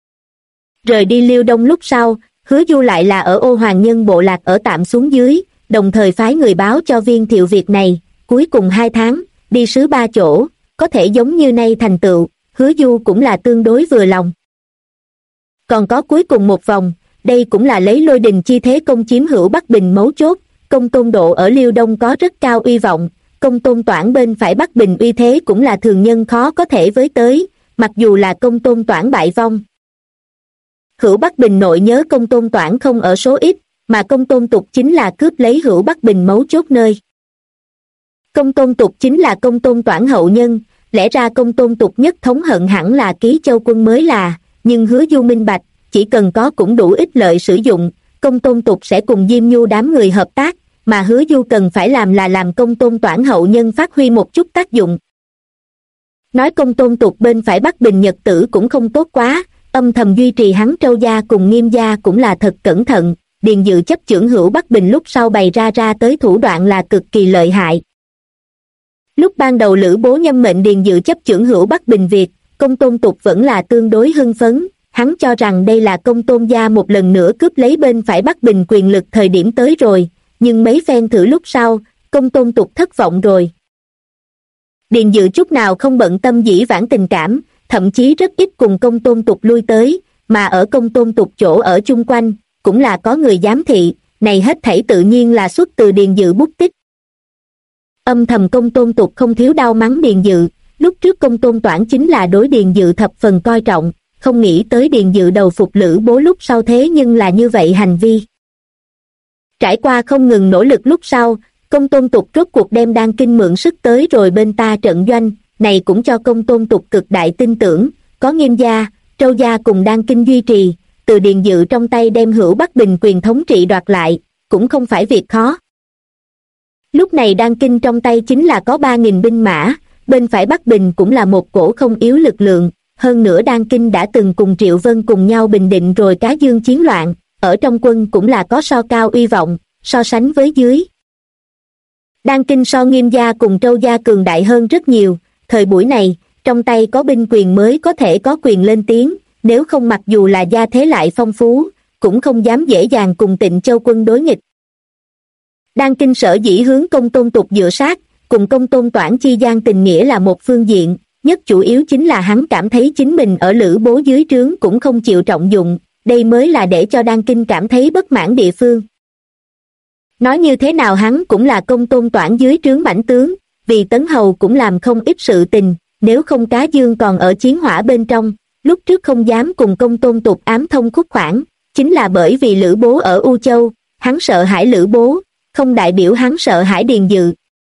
S1: Rời đi Liêu Đông lúc sau, Hứa Du lại là ở Ô Hoàng nhân bộ lạc ở tạm xuống dưới, đồng thời phái người báo cho Viên Thiệu việc này, cuối cùng 2 tháng, đi sứ 3 chỗ, có thể giống như nay thành tựu, Hứa Du cũng là tương đối vừa lòng. Còn có cuối cùng một vòng, đây cũng là lấy Lôi Đình chi thế công chiếm hữu Bắc Bình mấu chốt, Công Tôn Độ ở Liêu Đông có rất cao uy vọng, Công Tôn Toản bên phải Bắc Bình uy thế cũng là thường nhân khó có thể với tới, mặc dù là Công Tôn Toản bại vong. Hữu Bắc Bình nội nhớ Công Tôn Toản không ở số ít, mà Công Tôn Tục chính là cướp lấy Hữu Bắc Bình mấu chốt nơi. Công Tôn Tục chính là Công Tôn Toản hậu nhân, lẽ ra Công Tôn Tục nhất thống hận hẳn là Ký Châu quân mới là, nhưng Hứa Du minh bạch, chỉ cần có cũng đủ ích lợi sử dụng, Công Tôn Tục sẽ cùng Diêm Nhu đám người hợp tác, mà Hứa Du cần phải làm là làm Công Tôn Toản hậu nhân phát huy một chút tác dụng. Nói Công Tôn Tục bên phải Bắc Bình nhật tử cũng không tốt quá, âm thầm duy trì hắn Trâu gia cùng Nghiêm gia cũng là thật cẩn thận, Điền Dự chấp chưởng Hữu Bắc Bình lúc sau bày ra tới thủ đoạn là cực kỳ lợi hại. Lúc ban đầu Lữ Bố nhâm mệnh Điền Dự chấp chưởng Hữu Bắc Bình việc, Công Tôn Tục vẫn là tương đối hưng phấn, hắn cho rằng đây là Công Tôn gia một lần nữa cướp lấy bên phải Bắc Bình quyền lực thời điểm tới rồi, nhưng mấy phen thử lúc sau, Công Tôn Tục thất vọng rồi. Điền Dự chút nào không bận tâm dĩ vãng tình cảm, thậm chí rất ít cùng Công Tôn Tục lui tới, mà ở Công Tôn Tục chỗ ở chung quanh, cũng là có người giám thị, này hết thảy tự nhiên là xuất từ Điền Dự bút tích. Âm thầm Công Tôn Tục không thiếu đau mắng Điền Dự, lúc trước Công Tôn Toản chính là đối Điền Dự thập phần coi trọng, không nghĩ tới Điền Dự đầu phục Lữ Bố lúc sau thế nhưng là như vậy hành vi. Trải qua không ngừng nỗ lực lúc sau, Công Tôn Tục rốt cuộc đem Đan Kinh mượn sức tới rồi bên ta trận doanh, này cũng cho Công Tôn Tục cực đại tin tưởng, có Nghiêm gia, Trâu gia cùng Đan Kinh duy trì, từ Điền Dự trong tay đem Hữu Bắc Bình quyền thống trị đoạt lại, cũng không phải việc khó. Lúc này Đan Kinh trong tay chính là có 3.000 binh mã, bên phải Bắc Bình cũng là một cổ không yếu lực lượng, hơn nữa Đan Kinh đã từng cùng Triệu Vân cùng nhau bình định rồi Cá Dương chiến loạn, ở trong quân cũng là có so cao uy vọng, so sánh với dưới. Đan Kinh so Nghiêm gia cùng Trâu gia cường đại hơn rất nhiều, thời buổi này, trong tay có binh quyền mới có thể có quyền lên tiếng, nếu không mặc dù là gia thế lại phong phú, cũng không dám dễ dàng cùng Tịnh Châu quân đối nghịch. Đan Kinh sở dĩ hướng Công Tôn Tục dựa sát, cùng Công Tôn Toản chi gian tình nghĩa là một phương diện, nhất chủ yếu chính là hắn cảm thấy chính mình ở Lữ Bố dưới trướng cũng không chịu trọng dụng, đây mới là để cho Đan Kinh cảm thấy bất mãn địa phương. Nói như thế nào hắn cũng là Công Tôn Toản dưới trướng mãnh tướng, vì Tấn Hầu cũng làm không ít sự tình, nếu không Cá Dương còn ở chiến hỏa bên trong, lúc trước không dám cùng Công Tôn Tục ám thông khúc khoản, chính là bởi vì Lữ Bố ở U Châu, hắn sợ hãi Lữ Bố, không đại biểu hắn sợ hãi Điền Dự.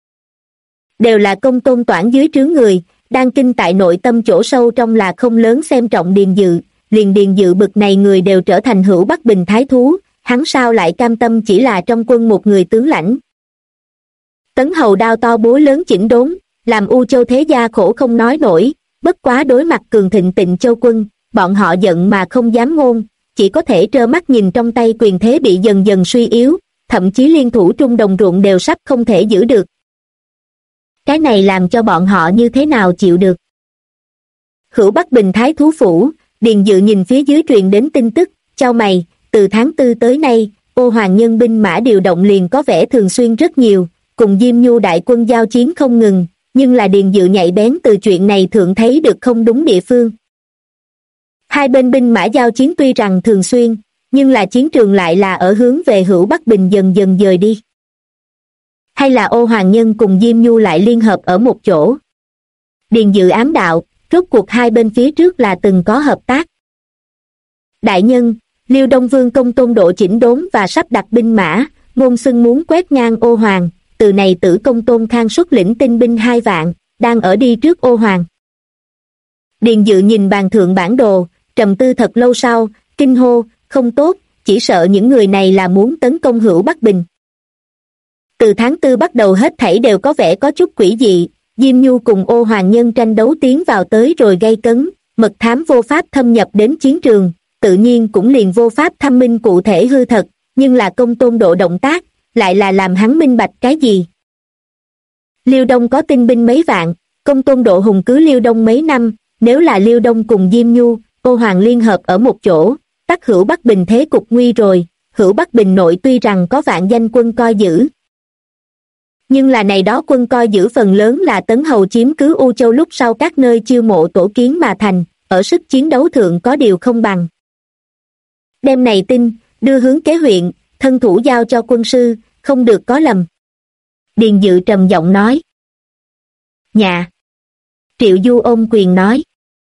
S1: Đều là Công Tôn Toản dưới trướng người, Đan Kinh tại nội tâm chỗ sâu trong là không lớn xem trọng Điền Dự, liền Điền Dự bực này người đều trở thành Hữu Bắc Bình thái thú, hắn sao lại cam tâm chỉ là trong quân một người tướng lãnh. Tấn Hầu đao to búa lớn chỉnh đốn, làm U Châu thế gia khổ không nói nổi, bất quá đối mặt cường thịnh Tịnh Châu quân, bọn họ giận mà không dám ngôn, chỉ có thể trơ mắt nhìn trong tay quyền thế bị dần dần suy yếu, thậm chí liên thủ trung đồng ruộng đều sắp không thể giữ được. Cái này làm cho bọn họ như thế nào chịu được. Hữu Bắc Bình thái thú phủ, Điền Dự nhìn phía dưới truyền đến tin tức, chau mày, từ tháng 4 tới nay, Ô Hoàng Nhân binh mã điều động liền có vẻ thường xuyên rất nhiều, cùng Diêm Nhu đại quân giao chiến không ngừng, nhưng là Điền Dự nhạy bén từ chuyện này thượng thấy được không đúng địa phương. Hai bên binh mã giao chiến tuy rằng thường xuyên, nhưng là chiến trường lại là ở hướng về Hữu Bắc Bình dần dần dời đi. Hay là Ô Hoàng Nhân cùng Diêm Nhu lại liên hợp ở một chỗ? Điền Dự ám đạo, rốt cuộc hai bên phía trước là từng có hợp tác. Đại nhân, Liêu Đông Vương Công Tôn Độ chỉnh đốn và sắp đặt binh mã, ngôn xưng muốn quét ngang Ô Hoàng, từ này Tử Công Tôn Khang xuất lĩnh tinh binh 2 vạn, đang ở đi trước Ô Hoàng. Điền Dự nhìn bàn thượng bản đồ, trầm tư thật lâu sau, kinh hô, không tốt, chỉ sợ những người này là muốn tấn công Hữu Bắc Bình. Từ tháng 4 bắt đầu hết thảy đều có vẻ có chút quỷ dị, Diêm Nhu cùng Ô Hoàng Nhân tranh đấu tiến vào tới rồi gây cấn, mật thám vô pháp thâm nhập đến chiến trường, tự nhiên cũng liền vô pháp thăm minh cụ thể hư thật, nhưng là Công Tôn Độ động tác, lại là làm hắn minh bạch cái gì. Liêu Đông có tinh binh mấy vạn, Công Tôn Độ hùng cứ Liêu Đông mấy năm, nếu là Liêu Đông cùng Diêm Nhu, Ô Hoàng liên hợp ở một chỗ, tắc Hữu Bắc Bình thế cục nguy rồi. Hữu Bắc Bình nội tuy rằng có vạn danh quân coi giữ, nhưng là này đó quân coi giữ phần lớn là Tấn Hầu chiếm cứ U Châu lúc sau các nơi chiêu mộ tổ kiến mà thành, ở sức chiến đấu thượng có điều không bằng. Đem này tin, đưa hướng Kế huyện, thân thủ giao cho quân sư, không được có lầm. Điền Dự trầm giọng nói. Dạ. Triệu Du ôm quyền nói.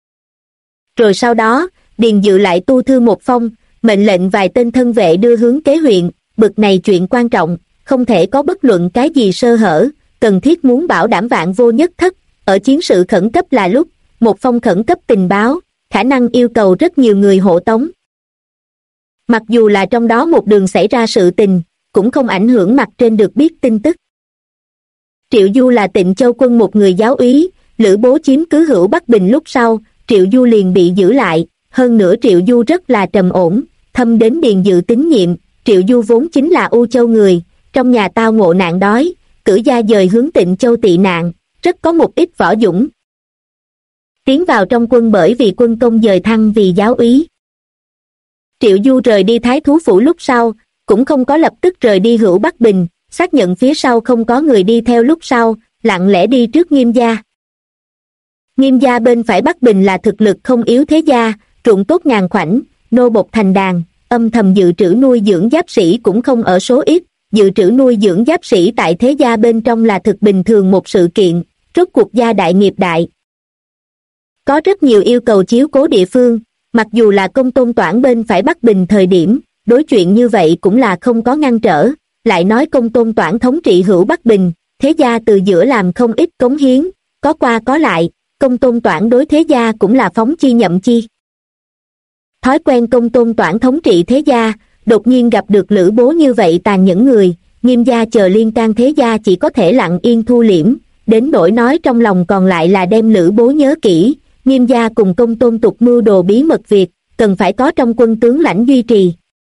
S1: Rồi sau đó, Điền Dự lại tu thư một phong, mệnh lệnh vài tên thân vệ đưa hướng Kế huyện, bực này chuyện quan trọng, không thể có bất luận cái gì sơ hở, cần thiết muốn bảo đảm vạn vô nhất thất, ở chiến sự khẩn cấp là lúc, một phong khẩn cấp tình báo, khả năng yêu cầu rất nhiều người hộ tống. Mặc dù là trong đó một đường xảy ra sự tình, cũng không ảnh hưởng mặt trên được biết tin tức. Triệu Du là Tịnh Châu quân một người giáo úy, Lữ Bố chiếm cứ Hữu Bắc Bình lúc sau, Triệu Du liền bị giữ lại, hơn nữa Triệu Du rất là trầm ổn, thâm đến Điền Dự tín nhiệm. Triệu Du vốn chính là U Châu người, trong nhà tao ngộ nạn đói, cử gia dời hướng Tịnh Châu tị nạn, rất có một ít võ dũng. Tiến vào trong quân bởi vì quân công dời thăng vì giáo úy. Triệu Du rời đi Thái Thú Phủ lúc sau, cũng không có lập tức rời đi Hữu Bắc Bình, xác nhận phía sau không có người đi theo lúc sau, lặng lẽ đi trước Nghiêm gia. Nghiêm gia bên phải Bắc Bình là thực lực không yếu thế gia, ruộng tốt ngàn khoảnh, nô bộc thành đàn, âm thầm dự trữ nuôi dưỡng giáp sĩ cũng không ở số ít, dự trữ nuôi dưỡng giáp sĩ tại thế gia bên trong là thực bình thường một sự kiện, rốt cuộc gia đại nghiệp đại. Có rất nhiều yêu cầu chiếu cố địa phương, mặc dù là Công Tôn Toản bên phải Bắc Bình thời điểm, đối chuyện như vậy cũng là không có ngăn trở, lại nói Công Tôn Toản thống trị Hữu Bắc Bình, thế gia từ giữa làm không ít cống hiến, có qua có lại, Công Tôn Toản đối thế gia cũng là phóng chi nhậm chi. Thói quen Công Tôn Toản thống trị thế gia, đột nhiên gặp được Lữ Bố như vậy tàn nhẫn người, Nghiêm gia chờ liên can thế gia chỉ có thể lặng yên thu liễm, đến nỗi nói trong lòng còn lại là đem Lữ Bố nhớ kỹ, Nghiêm gia cùng Công Tôn tục mưu đồ bí mật việc, cần phải có trong quân tướng lãnh duy trì.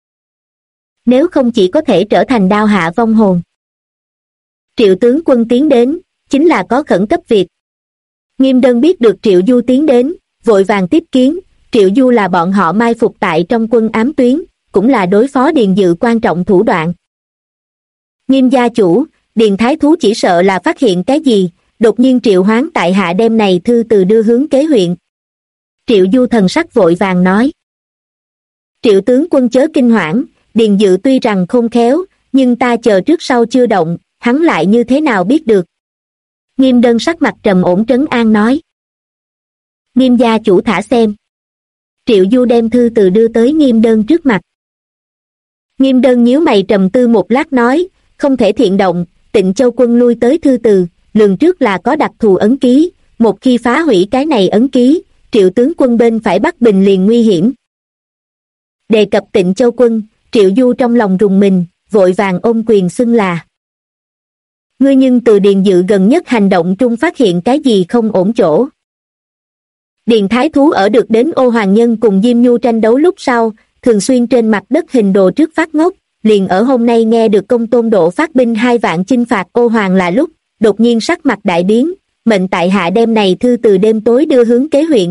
S1: Nếu không chỉ có thể trở thành đao hạ vong hồn. Triệu tướng quân tiến đến, chính là có khẩn cấp việc. Nghiêm Đơn biết được Triệu Du tiến đến, vội vàng tiếp kiến, Triệu Du là bọn họ mai phục tại trong quân ám tuyến, cũng là đối phó Điền Dự quan trọng thủ đoạn. Nghiêm gia chủ, Điền Thái Thú chỉ sợ là phát hiện cái gì, đột nhiên triệu hoán tại hạ đem này thư từ đưa hướng Kế huyện. Triệu Du thần sắc vội vàng nói. Triệu tướng quân chớ kinh hoảng, Điền Dự tuy rằng khôn khéo, nhưng ta chờ trước sau chưa động, hắn lại như thế nào biết được. Nghiêm Đơn sắc mặt trầm ổn trấn an nói. Nghiêm gia chủ thả xem. Triệu Du đem thư từ đưa tới Nghiêm Đơn trước mặt. Nghiêm Đơn nhíu mày trầm tư một lát nói, không thể thiện động, Tịnh Châu quân lui tới thư từ, lường trước là có đặc thù ấn ký, một khi phá hủy cái này ấn ký, Triệu tướng quân bên phải Bắc Bình liền nguy hiểm. Đề cập Tịnh Châu quân, Triệu Du trong lòng rùng mình, vội vàng ôm quyền xưng là. Ngươi nhưng từ Điền Dự gần nhất hành động trung phát hiện cái gì không ổn chỗ. Điền Thái Thú ở được đến Ô Hoàng Nhân cùng Diêm Nhu tranh đấu lúc sau, thường xuyên trên mặt đất hình đồ trước phát ngốc, liền ở hôm nay nghe được Công Tôn Độ phát binh 2 vạn chinh phạt Ô Hoàng là lúc, đột nhiên sắc mặt đại biến, mệnh tại hạ đem này thư từ đêm tối đưa hướng Kế huyện.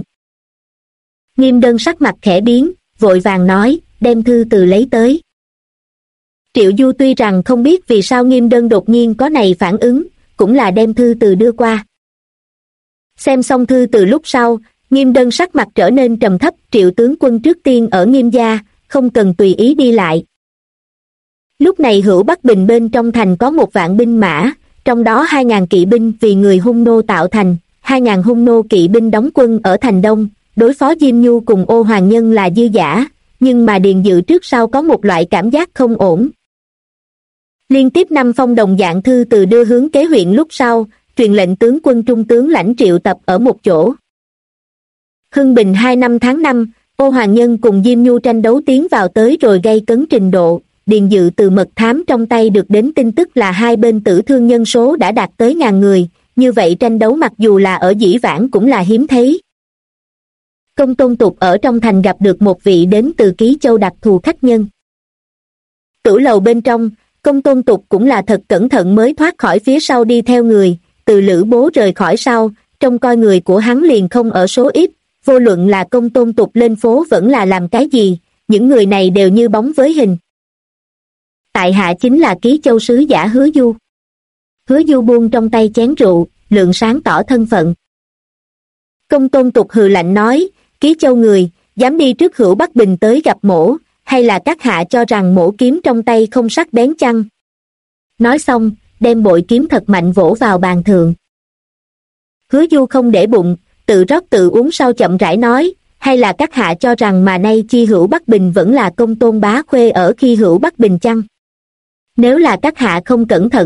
S1: Nghiêm Đơn sắc mặt khẽ biến, vội vàng nói, đem thư từ lấy tới. Triệu Du tuy rằng không biết vì sao Nghiêm Đân đột nhiên có này phản ứng, cũng là đem thư từ đưa qua. Xem xong thư từ lúc sau, Nghiêm Đân sắc mặt trở nên trầm thấp. Triệu tướng quân trước tiên ở Nghiêm gia, không cần tùy ý đi lại. Lúc này Hữu Bắc Bình bên trong thành có 1.000 binh mã, trong đó 2.000 kỵ binh vì người Hung nô tạo thành, 2.000 Hung nô kỵ binh đóng quân ở thành Đông, đối phó Diêm Nhu cùng Ô Hoàng Nhân là dư dả, nhưng mà Điền Dự trước sau có một loại cảm giác không ổn. Liên tiếp 5 phong đồng dạng thư từ đưa hướng kế huyện lúc sau, truyền lệnh tướng quân trung tướng lãnh triệu tập ở một chỗ. Hưng Bình 2 năm tháng 5, Ô Hoàng Nhân cùng Diêm Nhu tranh đấu tiến vào tới rồi gây cấn trình độ. Điền Dự từ mật thám trong tay được đến tin tức là hai bên tử thương nhân số đã đạt tới 1.000 người, như vậy tranh đấu mặc dù là ở dĩ vãng cũng là hiếm thấy. Công Tôn Tục ở trong thành gặp được một vị đến từ Ký Châu đặc thù khách nhân. Tử lầu bên trong, Công Tôn Tục cũng là thật cẩn thận mới thoát khỏi phía sau đi theo người, từ Lữ Bố rời khỏi sau, trông coi người của hắn liền không ở số ít, vô luận là Công Tôn Tục lên phố vẫn là làm cái gì, những người này đều như bóng với hình. Tại hạ chính là Ký Châu sứ giả Hứa Du. Hứa Du buông trong tay chén rượu, lượng sáng tỏ thân phận. Công Tôn Tục hừ lạnh nói, Ký Châu người, dám đi trước Hữu Bắc Bình tới gặp mỗ, hay là các hạ cho rằng mỗ kiếm trong tay không sắc bén chăng? Nói xong, đem bội kiếm thật mạnh vỗ vào bàn thượng. Hứa Du không để bụng, tự rót tự uống sau chậm rãi nói, hay là các hạ cho rằng mà nay chi Hữu Bắc Bình vẫn là Công Tôn bá khuê ở khi Hữu Bắc Bình chăng? Nếu là các hạ không cẩn thận